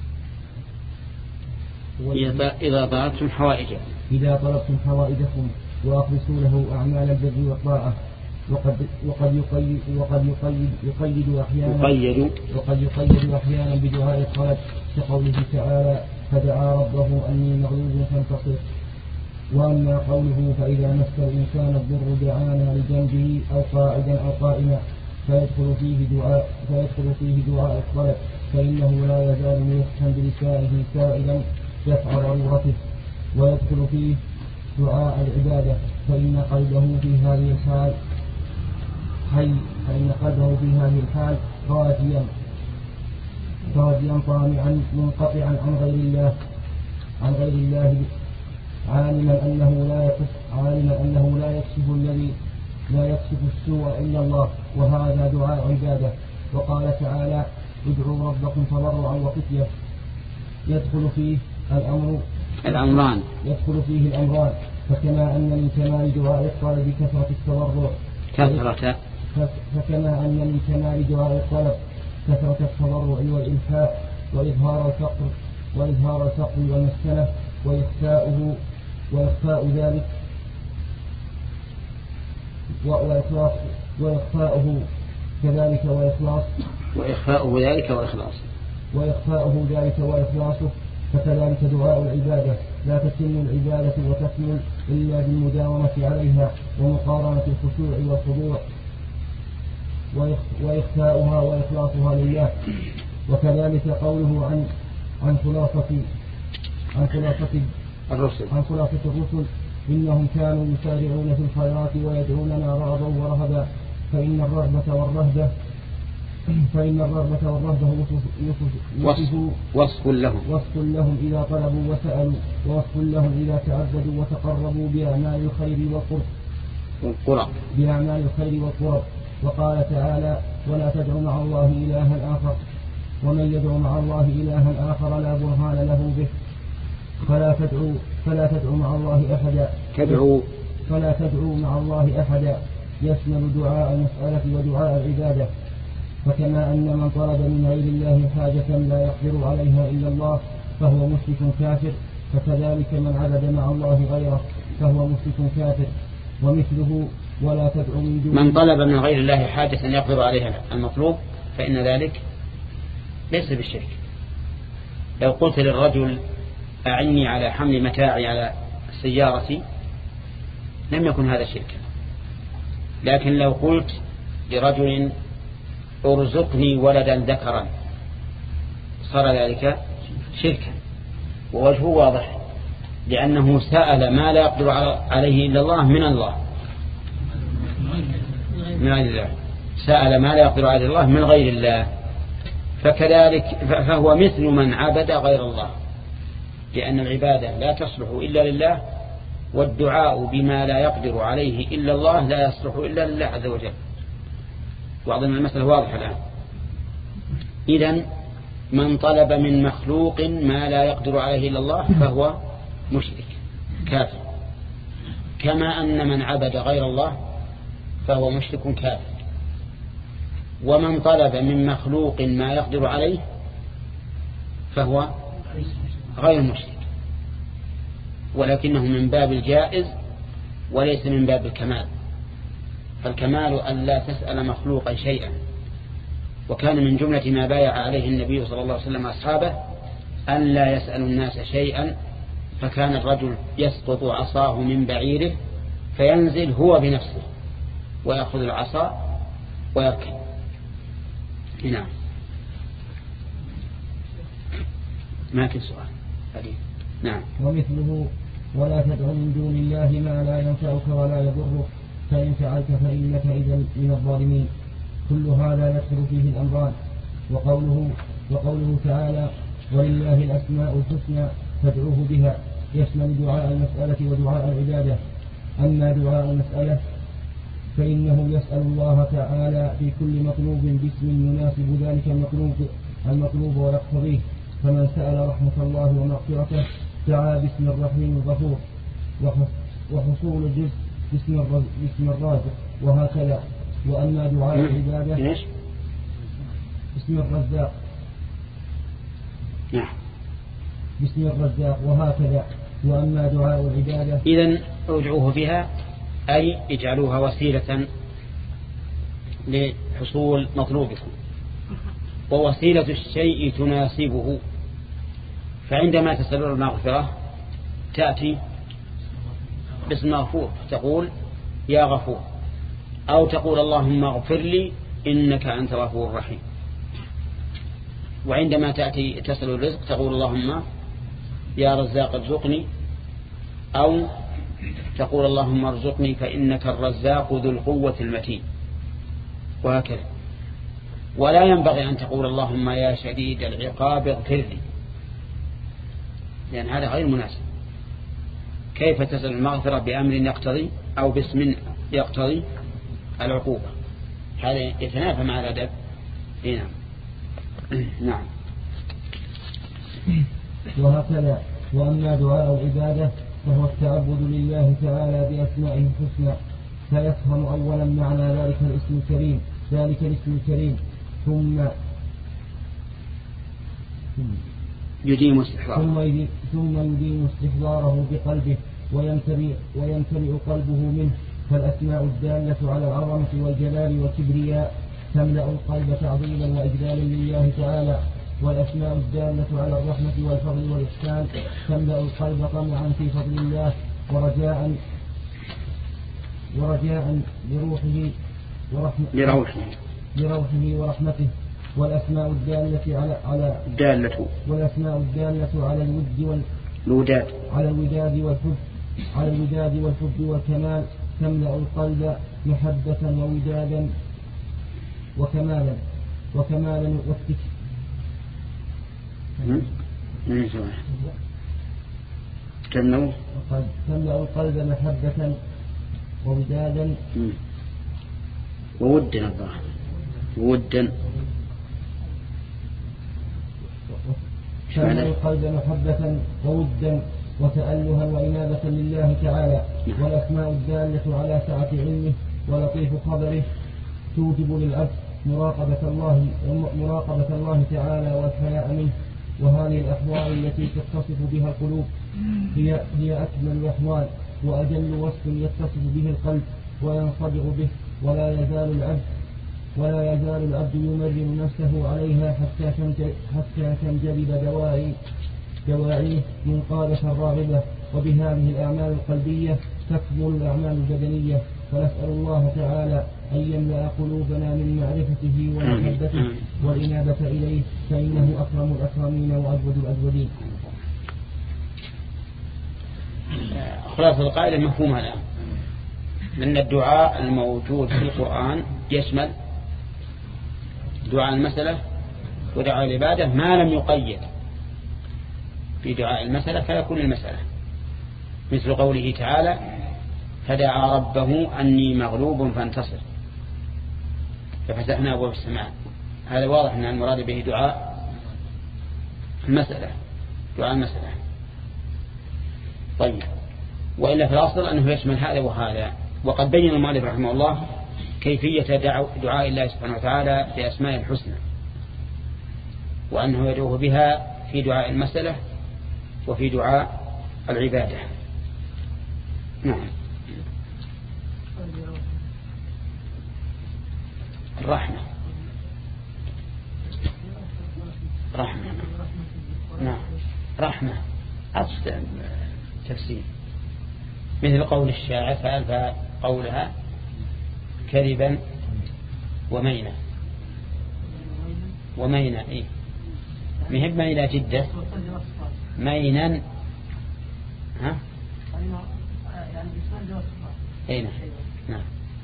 إذا طلبتم حوائجكم إذا طلبتم حوائجكم وأخلصوا له أعمال البر والطاعة. وقد وقد يقيد وقد يقيد يقيد أحيانا يقيد وقد يقيد أحيانا بدعاء الطلب كقوله تعالى: فدعا ربه أني مغلوب فانتصر. وأما قوله: فإذا مس الإنسان الضر دعانا لجنبه أو قاعدا أو قائما، فيدخل فيه دعاء فيدخل فيه دعاء الطلب، فإنه لا يزال ملحا بلسانه سائلا دفع ضرورته. ويدخل فيه دعاء العبادة، فإن قلبه في هذه الحال حي فإن قلبه في هذه الحال راجيا راجيا طامعا منقطعا عن غير الله عن غير الله عالما أنه لا يكشف عالما أنه لا يكشف الذي لا يكشف السوء إلا الله، وهذا دعاء عبادة. وقال تعالى: ادعوا ربكم تضرعا وخفية. يدخل فيه الأمر الأمران يدخل فيه الأمران فكما أن من كمال دعاء الطلب كثرة التضرع كثرة فكما أن من كمال دعاء الطلب كثرة التضرع والإلحاء وإظهار الفقر وإظهار الفقر والمسكنة وإخفاؤه وإخفاء ذلك وإخلاص وإخفاؤه كذلك وإخلاص وإخفاؤه ذلك وإخلاص وإخفاؤه ذلك وإخلاصه. فكذلك دعاء العبادة لا تتم العبادة وتكمل إلا بالمداومة عليها ومقارنة الخشوع والخضوع وإخفاؤها وإخلاصها لله. وكذلك قوله عن عن خلاصة عن خلاصة الرسل عن خلاصة الرسل: إنهم كانوا يسارعون في الخيرات ويدعوننا رغبا ورهبا. فإن الرغبة والرهبة فإن الرغبة والرهبة وصف, وصف لهم وصف لهم إذا طلبوا وسألوا، ووصف لهم إذا تعبدوا وتقربوا بأعمال الخير والقرب بأعمال الخير والقرب. وقال تعالى: ولا تدعوا مع الله إلها آخر، ومن يدعو مع الله إلها آخر لا برهان له به فلا تدعوا فلا تدعوا مع الله أحدا تدعوا فلا تدعوا مع الله أحدا يشمل دعاء المسألة ودعاء العبادة. فكما أن من طلب من غير الله حاجة لا يقدر عليها إلا الله فهو مشرك كافر، فكذلك من عبد مع الله غيره فهو مشرك كافر. ومثله: ولا تدعوا من دون من طلب من غير الله حاجة يقدر عليها المطلوب فإن ذلك ليس بالشرك. لو قلت للرجل: أعني على حمل متاعي على سيارتي، لم يكن هذا شركا. لكن لو قلت لرجل: ارزقني ولدا ذكرا، صار ذلك شركا. ووجهه واضح، لأنه سأل ما لا يقدر عليه إلا الله من الله من غير الله سأل ما لا يقدر عليه الله من غير الله. فكذلك فهو مثل من عبد غير الله، لأن العبادة لا تصلح إلا لله، والدعاء بما لا يقدر عليه إلا الله لا يصلح إلا لله عز وجل. وأظن المسألة واضحة الآن. إذن من طلب من مخلوق ما لا يقدر عليه إلا الله فهو مشرك كافر، كما أن من عبد غير الله فهو مشرك كافر. ومن طلب من مخلوق ما يقدر عليه فهو غير مشرك، ولكنه من باب الجائز وليس من باب الكمال. فالكمال أن لا تسأل مخلوقا شيئا. وكان من جملة ما بايع عليه النبي صلى الله عليه وسلم أصحابه أن لا يسأل الناس شيئا، فكان الرجل يسقط عصاه من بعيره فينزل هو بنفسه ويأخذ العصا ويركب. نعم. ما في سؤال حديث. نعم. ومثله: ولا تدع من دون الله ما لا ينفعك ولا يضرك، فإن فعلت فإنك إذا من الظالمين. كل هذا يدخل فيه الأمران. وقوله وقوله تعالى: ولله الأسماء الحسنى فادعوه بها، يشمل دعاء المسألة ودعاء العبادة. أما دعاء المسألة فإنه يسأل الله تعالى في كل مطلوب باسم يناسب ذلك المطلوب المطلوب ويقتضيه، فمن سأل رحمة الله ومغفرته دعا باسم الرحيم الغفور، وحصول الرزق باسم الرازق، وهكذا. وأما دعاء العبادة باسم الرزاق باسم الرزاق وهكذا. وأما دعاء العبادة إذن ادعوه بها أي اجعلوها وسيلة لحصول مطلوبكم، ووسيلة الشيء تناسبه. فعندما تسألون المغفرة تأتي باسم غفور، تقول يا غفور، أو تقول اللهم اغفر لي إنك أنت الغفور الرحيم. وعندما تأتي تسأل الرزق تقول اللهم يا رزاق ارزقني، أو تقول اللهم ارزقني فإنك الرزاق ذو القوة المتين، وهكذا. ولا ينبغي أن تقول اللهم يا شديد العقاب اغفر لي، لأن هذا غير مناسب. كيف تسأل المغفرة بأمر يقتضي أو باسم يقتضي العقوبة؟ هذا يتنافى مع الأدب. نعم نعم. وهكذا. وأما دعاء العبادة فهو التعبد لله تعالى بأسمائه الحسنى، فيفهم أولا معنى ذلك الاسم الكريم ذلك الاسم الكريم ثم يديم استحضاره ثم, ثم يديم استحضاره بقلبه ويمتلئ, ويمتلئ قلبه منه. فالأسماء الدالة على العظمة والجلال والكبرياء تملأ القلب تعظيما وإجلالا لله تعالى، والأسماء الدالة على الرحمة والفضل والإحسان تملأ القلب طمعا في فضل الله ورجاء ورجاء لروحه ورحمة لروحه لروحه ورحمته. والأسماء الدالة على على الدالة والأسماء الدالة على الود والوداد على الوداد والحب على الوداد والحب والكمال تملأ القلب محبة وودادا وكمالا وكمالا وافتكاء. تملأ القلب محبة وودادا وودا الظاهر وودا تملأ القلب محبة وودا وتألها وإنابة لله تعالى. والأسماء الدالة على سعة علمه ولطيف خبره توجب للعبد مراقبة الله مراقبة الله تعالى والحياء منه. وهذه الأحوال التي تتصف بها القلوب هي هي أكمل الأحوال وأجل وصف يتصف به القلب وينصبغ به، ولا يزال العبد ولا يزال العبد يمرن نفسه عليها حتى حتى تنجلب دواعي دواعيه منقادة راغبة. وبهذه الأعمال القلبية تكمل الأعمال البدنية. فنسأل الله تعالى أن يملأ قلوبنا من معرفته ومحبته والإنابة إليه، فإنه أكرم الأكرمين وأجود الأجودين. خلاصة القائلة مفهومها الآن، أن الدعاء الموجود في القرآن يشمل دعاء المسألة ودعاء العبادة ما لم يقيد في دعاء المسألة فيكون المسألة، مثل قوله تعالى فدعا ربه أني مغلوب فانتصر ففتحنا أبواب السماء. هذا واضح أن المراد به دعاء المسألة دعاء المسألة. طيب، وإلا في الأصل أنه يشمل هذا وهذا. وقد بين المؤلف رحمه الله كيفية دعاء الله سبحانه وتعالى بأسماء الحسنى، وأنه يدعوه بها في دعاء المسألة وفي دعاء العبادة. نعم. الرحمة رحمة نعم رحمة أصل تفسير، مثل قول الشاعر فألف قولها كذبا ومينا ومينا إيه مهب مينا جدا مينا ها أين نعم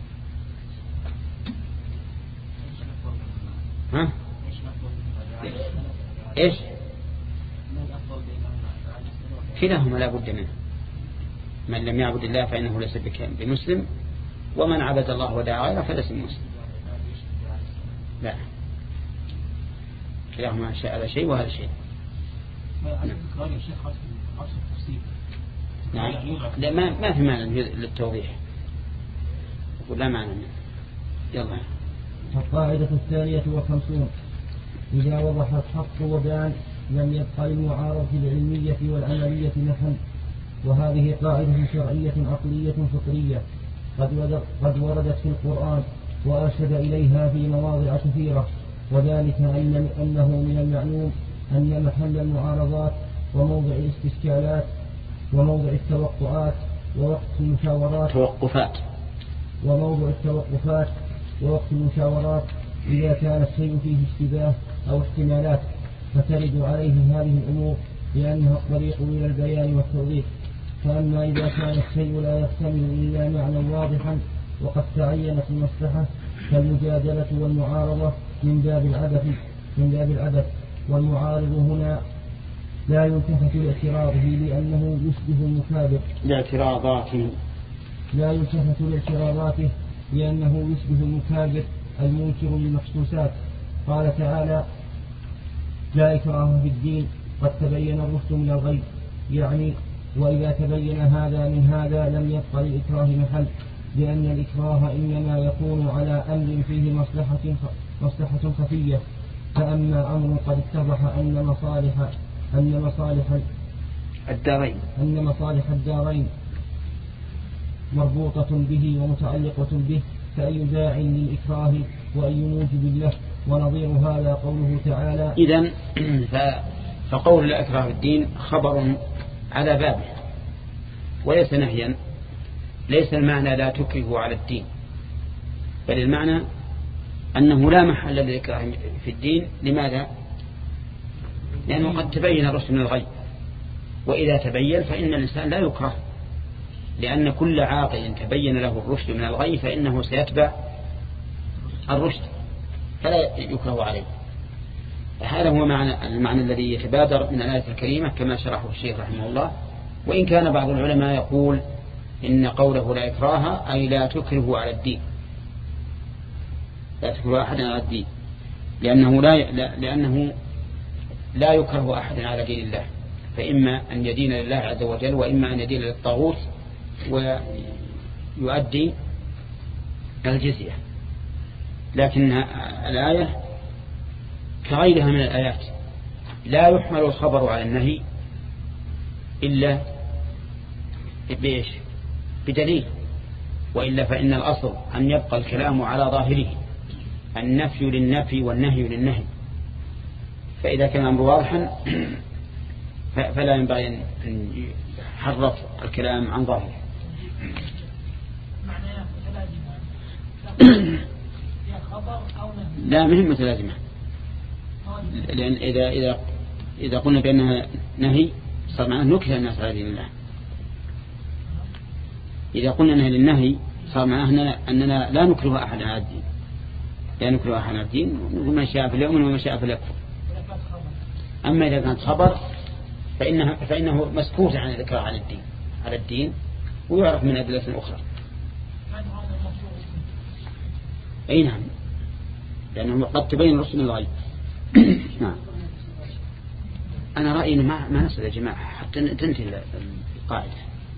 ها ايش كلاهما لا بد منه. من لم يعبد الله فإنه ليس بمسلم، ومن عبد الله ودعا غيره فليس بمسلم. لا، كلاهما شيء هذا شيء وهذا شيء. نعم. لا، ما ما في معنى للتوضيح، ولا معنى منه. يلا. القاعدة الثانية وخمسون: إذا وضح الحق وبان لم يبقى للمعارضة العلمية والعملية نحن. وهذه قاعدة شرعية عقلية فطرية قد وردت في القرآن وأرشد إليها في مواضع كثيرة، وذلك أن أنه من المعلوم أن محل المعارضات وموضع الاستشكالات وموضع التوقعات ووقت المشاورات توقفات وموضع التوقفات ووقت المشاورات إذا كان الشيء فيه اشتباه أو احتمالات، فترد عليه هذه الأمور لأنها الطريق إلى البيان والتوضيح. فأما إذا كان الشيء لا يحتمل إلا معنى واضحا وقد تعينت المصلحة فالمجادلة والمعارضة من باب العبث من باب العبث والمعارض هنا لا يلتفت لاعتراضه لأنه يشبه المكابر لاعتراضاته لا يلتفت لاعتراضاته لأنه يشبه المكابر المنكر للمحسوسات. قال تعالى: لا إكراه في الدين قد تبين الرشد من الغي، يعني وإذا تبين هذا من هذا لم يبق للإكراه محل، لأن الإكراه إنما يكون على أمر فيه مصلحة مصلحة خفية. فأما أمر قد اتضح أن مصالح أن مصالح الدارين أن مصالح الدارين مربوطة به ومتعلقة به فأي داع للإكراه وأي موجب له. ونظير هذا قوله تعالى: إذن فقول لا إكراه في الدين خبر على بابه وليس نهيا. ليس المعنى لا تكره على الدين، بل المعنى أنه لا محل للإكراه في الدين. لماذا؟ لأنه قد تبين الرشد من الغي، وإذا تبين فإن الإنسان لا يكره، لأن كل عاقل تبين له الرشد من الغي فإنه سيتبع الرشد فلا يكره عليه. هذا هو معنى المعنى الذي يتبادر من الآية الكريمة كما شرحه الشيخ رحمه الله. وإن كان بعض العلماء يقول إن قوله لا إكراه أي لا تكره على الدين، لا تكره أحدا على الدين، لأنه لا, لأنه لا يكره أحدا على دين الله، فإما أن يدين لله عز وجل وإما أن يدين للطاغوت ويؤدي الجزية. لكن الآية كغيرها من الآيات لا يحمل الخبر على النهي إلا بإيش؟ بدليل، وإلا فإن الأصل أن يبقى الكلام على ظاهره، النفي للنفي والنهي للنهي. فإذا كان الأمر واضحا فلا ينبغي أن يحرف الكلام عن ظاهره. لا مهم متلازمة، لأن إذا إذا إذا قلنا بأنها نهي صار معناه نكره الناس على دين الله. إذا قلنا أنها للنهي صار معناه أننا لا نكره أحد على الدين، لا نكره أحد على الدين، نقول من شاء فليؤمن ومن شاء فليكفر. أما إذا كانت خبر فإنه فإنه مسكوت عن الإكراه على الدين على الدين ويعرف من أدلة أخرى. أي نعم، لأنه قد تبين الرشد من الغي. نعم. أنا رأيي ما ما نسأل يا جماعة حتى تنتهي القاعدة.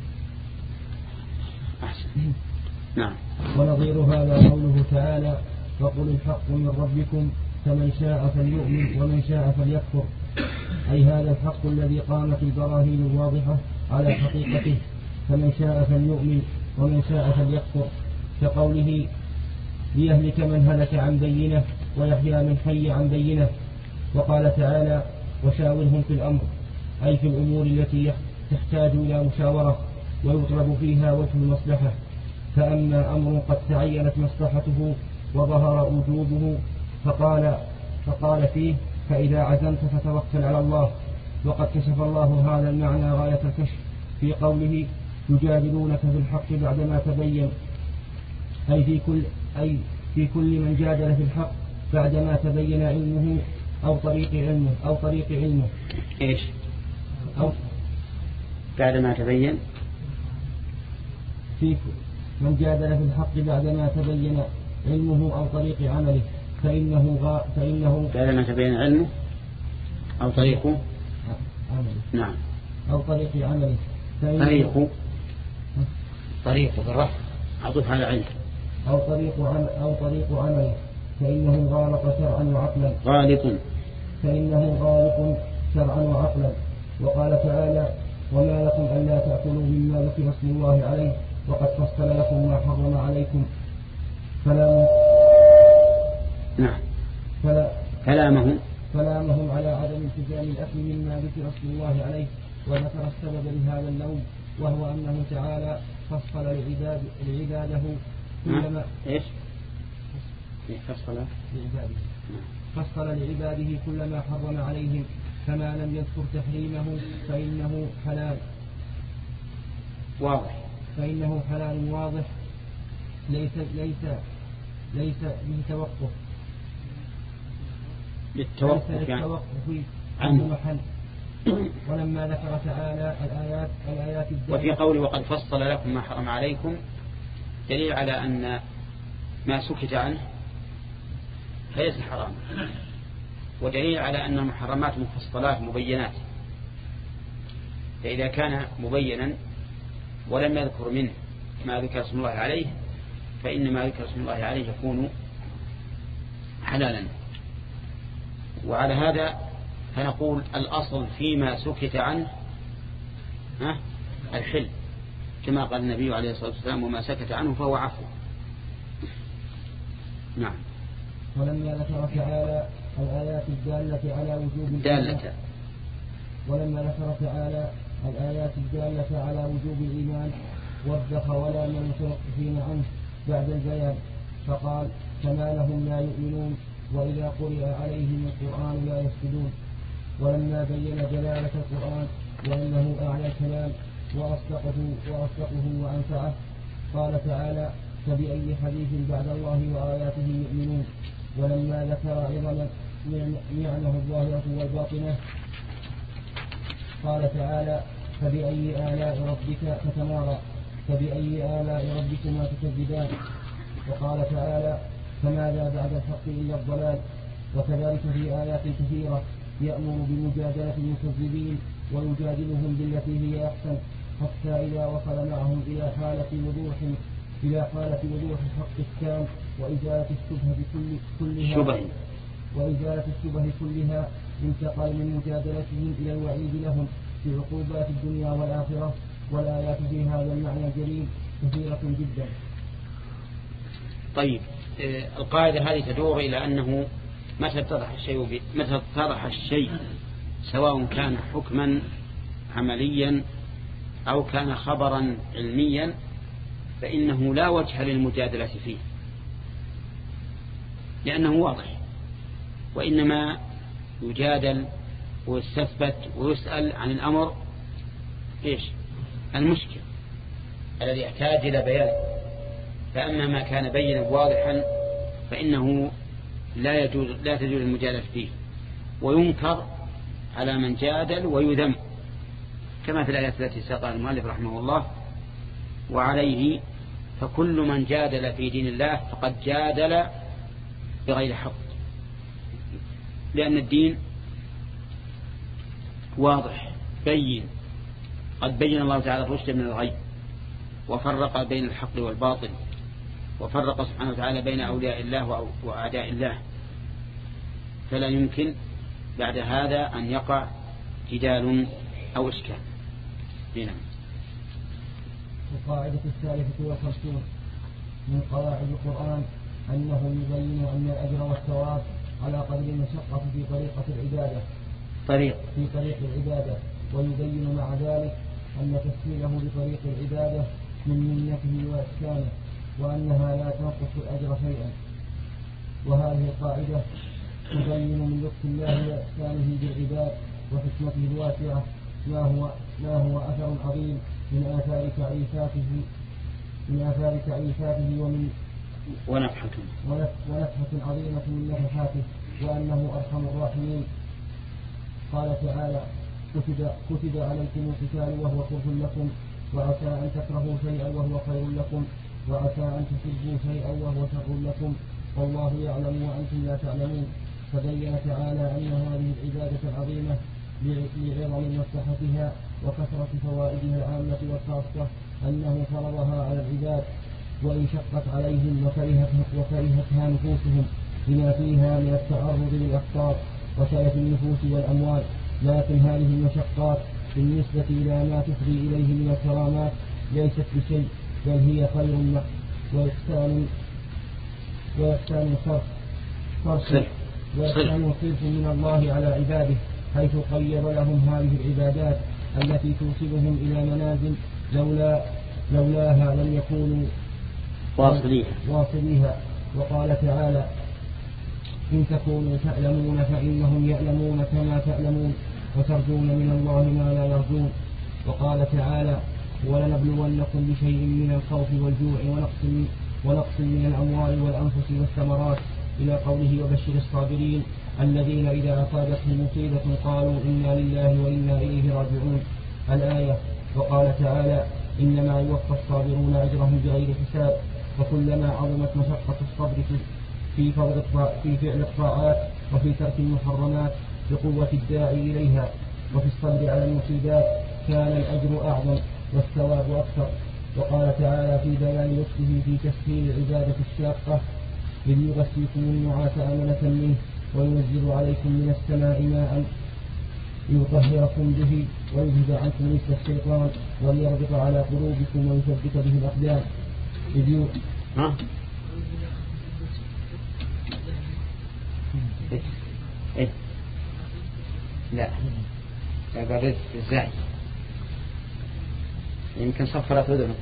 أحسن. نعم. ونظير هذا قوله تعالى: وقل الحق من ربكم فمن شاء فليؤمن ومن شاء فليكفر. أي هذا الحق الذي قامت البراهين الواضحة على حقيقته، فمن شاء فليؤمن ومن شاء فليكفر، كقوله: ليهلك من هلك عن بينه ويحيى من حي عن بينه. وقال تعالى: وشاورهم في الأمر، أي في الأمور التي تحتاج إلى مشاورة ويطلب فيها وجه المصلحة. فأما أمر قد تعينت مصلحته وظهر وجوبه فقال, فقال فيه: فإذا عزمت فتوكل على الله. وقد كشف الله هذا المعنى غاية الكشف في قوله: يجادلونك في الحق بعدما تبين، أي في كل أي في كل من جادل في الحق بعدما تبين علمه أو طريق علمه أو طريق علمه إيش؟ أو بعد ما تبين في من جادل في الحق بعد ما تبين علمه أو طريق عمله فإنه غا فإنه بعد ما تبين علمه أو طريقه عمله نعم أو طريق عمله طريقه طريقه بالرفع عطف على علم أو طريق عمل أو طريق عمله فإنه غالط شرعا وعقلا غالط فإنه غالط شرعا وعقلا. وقال تعالى وما لكم ألا تأكلوا مما ذكر اسم الله عليه وقد فصل لكم ما حرم عليكم فلا نعم فلا كلامهم كلامهم على عدم التزام الأكل مما ذكر اسم الله عليه. وذكر السبب لهذا اللوم وهو أنه تعالى فصل لعباد لعباده كلما إيش فصل لعباده فصل لعباده كل ما حرم عليهم كما لم يذكر تحريمه فإنه حلال واضح فإنه حلال واضح ليس ليس ليس به توقف للتوقف ليس يعني للتوقف عنه محل. ولما ذكر تعالى الآيات الآيات وفي قوله وقد فصل لكم ما حرم عليكم دليل على أن ما سكت عنه ليس حرام ودليل على أن المحرمات مفصلات مبينات. فإذا كان مبينا ولم يذكر منه ما ذكر اسم الله عليه فإن ما ذكر اسم الله عليه يكون حلالا. وعلى هذا فنقول الأصل فيما سكت عنه ها الحل كما قال النبي عليه الصلاة والسلام وما سكت عنه فهو عفو. نعم. ولما ذكر تعالى الآيات الدالة على وجوب الدالة ولما ذكر تعالى الآيات الدالة على وجوب الإيمان وضح ولا من المتوقفين عنه بعد البيان فقال فما لهم لا يؤمنون وإذا قرئ عليهم القرآن لا يسجدون. ولما بين جلالة القرآن وأنه أعلى الكلام وأصدقه, وأصدقه وأنفعه قال تعالى فبأي حديث بعد الله وآياته يؤمنون. ولما ذكر عظم نعمه الظاهرة والباطنة قال تعالى فبأي آلاء ربك تتمارى فبأي آلاء ربكما تكذبان. وقال تعالى فماذا بعد الحق إلا الضلال. وكذلك في آيات كثيرة يأمر بمجادلة المكذبين ويجادلهم بالتي هي أحسن حتى إذا وصل معهم إلى حالة وضوح إلى حالة وضوح الحق التام وإزالة الشبهة كل كلها شبه. وإزالة الشبه كلها انتقل من مجادلتهم إلى الوعيد لهم في عقوبات الدنيا والآخرة. والآيات في هذا المعنى الجليل كثيرة جدا. طيب القاعدة هذه تدور إلى أنه متى اتضح الشيء ب... متى اتضح الشيء سواء كان حكما عمليا أو كان خبرا علميا فإنه لا وجه للمجادلة فيه لأنه واضح. وإنما يجادل ويستثبت ويسأل عن الأمر إيش المشكل الذي يحتاج إلى بيان. فأما ما كان بينا واضحا فإنه لا يجوز لا تجوز المجادلة فيه وينكر على من جادل ويذم كما في الآيات التي ساقها المؤلف رحمه الله. وعليه فكل من جادل في دين الله فقد جادل بغير حق لأن الدين واضح بين قد بين الله تعالى الرشد من الغي وفرق بين الحق والباطل وفرق سبحانه وتعالى بين أولياء الله وأعداء الله. فلا يمكن بعد هذا أن يقع جدال أو إشكال. هنا القاعدة الثالثة والخمسون من قواعد القرآن أنه يبين أن الأجر والثواب على قدر المشقة في طريقة العبادة طريق في طريق العبادة ويبين مع ذلك أن تسهيله بطريق العبادة من منته وإحسانه وأنها لا تنقص الأجر شيئا. وهذه القاعدة تبين من لطف الله وإحسانه بالعباد وحكمته الواسعة ما هو ما هو أثر عظيم من آثار تعريفاته من آثار تعريفاته ومن ونفحة ونفحة عظيمة من نفحاته وأنه أرحم الراحمين. قال تعالى كتب, كتب عليكم القتال وهو كره لكم وعسى أن تكرهوا شيئا وهو خير لكم وعسى أن تحبوا شيئا وهو شر لكم والله يعلم وأنتم لا تعلمون. فبين تعالى أن هذه العبادة العظيمة لعظم مصلحتها وكثرة فوائدها العامة والخاصة أنه فرضها على العباد وإن شقت عليهم وكرهتها نفوسهم بما فيها من التعرض للأخطار وشاية النفوس والأموال، لكن هذه المشقات بالنسبة إلى ما تفضي إليه من الكرامات ليست بشيء، بل هي خير وإحسان وإحسان صرف صرف وإحسان صرف من الله على عباده، حيث قيض لهم هذه العبادات التي توصلهم إلى منازل لولا لولاها لم يكونوا واصليها. واصليها. وقال تعالى: إن تكونوا تعلمون فإنهم يعلمون كما تعلمون وترجون من الله ما لا يرجون. وقال تعالى: ولنبلونكم بشيء من الخوف والجوع ونقص ونقص من الأموال والأنفس والثمرات إلى قوله: وبشر الصابرين الذين إذا أصابتهم مصيبة قالوا إنا لله وإنا إليه راجعون. الآية. وقال تعالى: إنما يوفى الصابرون أجرهم بغير حساب. وكلما عظمت مشقة الصبر في في فعل الطاعات وفي ترك المحرمات بقوة الداعي إليها وفي الصبر على المصيبات كان الأجر أعظم والثواب أكثر. وقال تعالى في بيان لطفه في تسهيل العبادة الشاقة: إذ يغشيكم النعاس أمنة منه وينزل عليكم من السماء ماء ليطهركم به ويذهب عنكم رجس الشيطان وليربط على قلوبكم ويثبت به الأقدام. إذ ها؟ إيه؟ إيه؟ لا لا برد الزعي يمكن صفرت أذنك.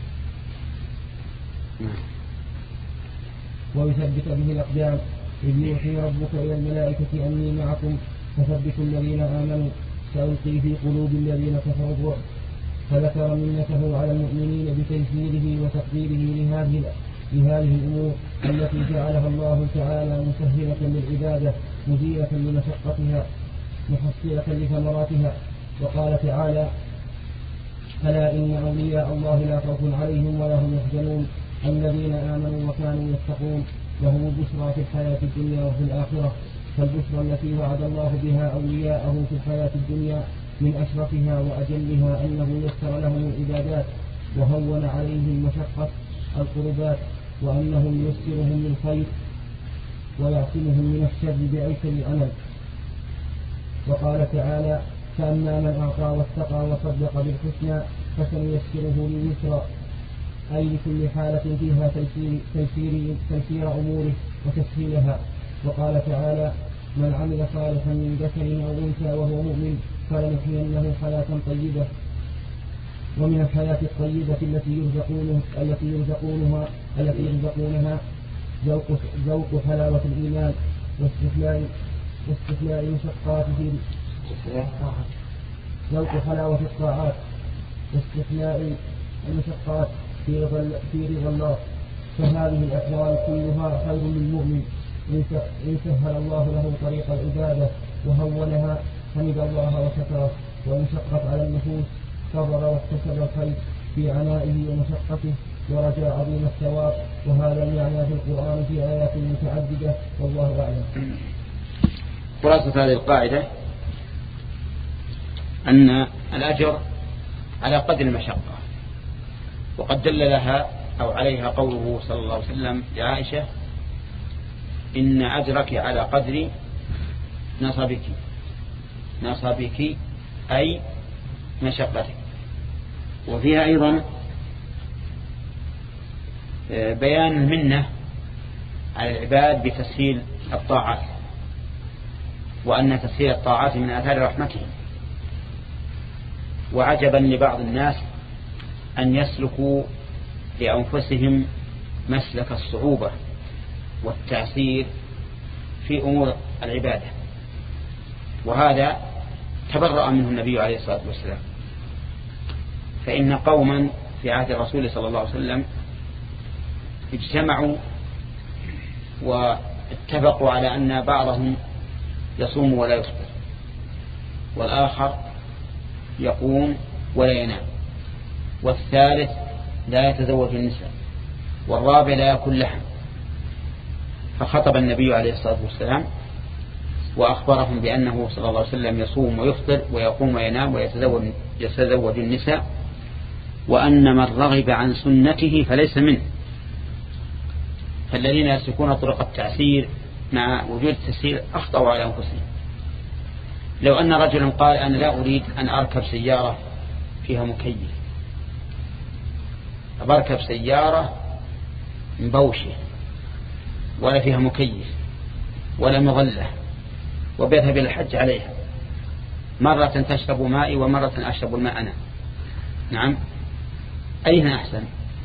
ويثبت به الأقدام. إذ يوحي ربك إلى الملائكة أني معكم فثبتوا الذين آمنوا سألقي في قلوب الذين كفروا الرعب. فذكر منته على المؤمنين بتيسيره وتقديره لهذه لهذه الأمور التي جعلها الله تعالى مسهلة للعبادة مزيلة لمشقتها محصلة لثمراتها. وقال تعالى: ألا إن أولياء الله لا خوف عليهم ولا هم يحزنون الذين آمنوا وكانوا يتقون لهم البشرى في الحياة الدنيا وفي الآخرة. فالبشرى التي وعد الله بها أولياءه في الحياة الدنيا من أشرفها وأجلها أنه يسر لهم العبادات وهون عليهم مشقة القربات وأنه ييسرهم للخير ويعصمهم من الشر بأيسر العمل. وقال تعالى: فأما من أعطى واتقى وصدق بالحسنى فسنيسره لليسرى، أي لكل حالة فيها تيسير, تيسير, تيسير أموره وتسهيلها. وقال تعالى: من عمل صالحا من ذكر أو أنثى وهو مؤمن فلنحيينه حياة طيبة. ومن الحياة الطيبة التي يرزقونه التي يرزقونها التي يرزقونها ذوق ذوق حلاوة الإيمان واستثناء واستثناء مشقات في ذوق حلاوة الطاعات واستثناء المشقات في رضا في رضا الله. فهذه الأحوال كلها خير للمؤمن إن سهل الله له طريق العبادة وهونها حمد الله وشكره، وإن شقت على النفوس صبر واكتسب الخير في عنائه ومشقته ورجاء عظيم الثواب. وهذا المعنى في القرآن في آيات متعددة والله أعلم. خلاصة هذه القاعدة أن الأجر على قدر المشقة، وقد دل لها أو عليها قوله صلى الله عليه وسلم لعائشة: إن أجرك على قدر نصبك نصبك أي مشقتك. وفيها أيضا بيان المنة على العباد بتسهيل الطاعات، وأن تسهيل الطاعات من آثار رحمتهم. وعجبا لبعض الناس أن يسلكوا لأنفسهم مسلك الصعوبة والتعسير في أمور العبادة، وهذا تبرأ منه النبي عليه الصلاة والسلام. فإن قوما في عهد الرسول صلى الله عليه وسلم اجتمعوا واتفقوا على أن بعضهم يصوم ولا يفطر والآخر يقوم ولا ينام، والثالث لا يتزوج النساء، والرابع لا يأكل لحم. فخطب النبي عليه الصلاة والسلام وأخبرهم بأنه صلى الله عليه وسلم يصوم ويفطر ويقوم وينام ويتزوج النساء، وأن من رغب عن سنته فليس منه. فالذين يسلكون طرق التعسير مع وجود التسهيل أخطأوا على أنفسهم. لو أن رجلا قال أنا لا أريد أن أركب سيارة فيها مكيف، بركب سيارة مبوشة ولا فيها مكيف ولا مظلة وبيذهب إلى الحج عليها، مرة تشرب مائي ومرة أشرب الماء أنا، نعم، أيها أحسن؟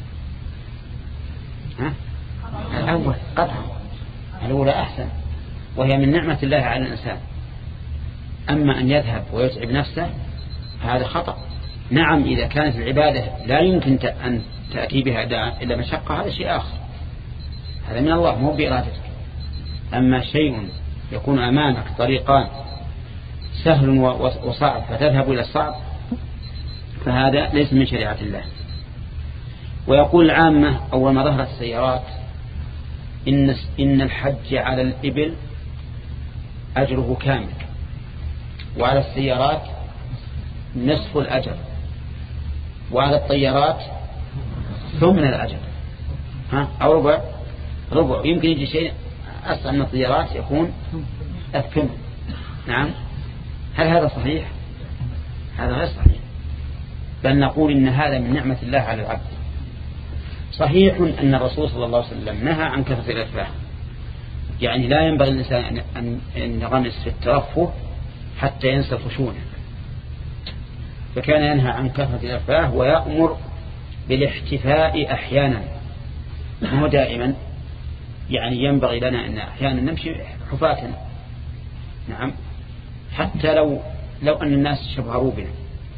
ها؟ الأول قطعا، الأولى أحسن، وهي من نعمة الله على الإنسان. أما أن يذهب ويتعب نفسه هذا خطأ. نعم إذا كانت العبادة لا يمكن أن تأتي بها إلا مشقة هذا شيء آخر، هذا من الله مو بإرادتك. أما شيء يكون أمامك طريقان سهل وصعب فتذهب إلى الصعب فهذا ليس من شريعة الله. ويقول العامة أول ما ظهرت السيارات إن, إن الحج على الإبل أجره كامل، وعلى السيارات نصف الأجر، وعلى الطيارات ثمن الأجر، ها أو ربع ربع يمكن يجي شيء أسرع من الطيارات يكون الثمن. نعم، هل هذا صحيح؟ هذا غير صحيح، بل نقول إن هذا من نعمة الله على العبد. صحيح أن الرسول صلى الله عليه وسلم نهى عن كثرة الإتباع، يعني لا ينبغي الإنسان أن ينغمس في الترفه حتى ينسى خشونه، فكان ينهى عن كثرة الإتباع ويأمر بالاحتفاء أحيانا، مو دائما. يعني ينبغي لنا أن أحيانا نمشي حفاة، نعم، حتى لو لو أن الناس شبهروا بنا،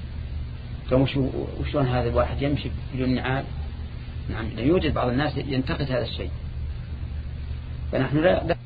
وشون هذا الواحد يمشي بدون نعال؟ نعم، لا يوجد بعض الناس ينتقد هذا الشيء، فنحن لا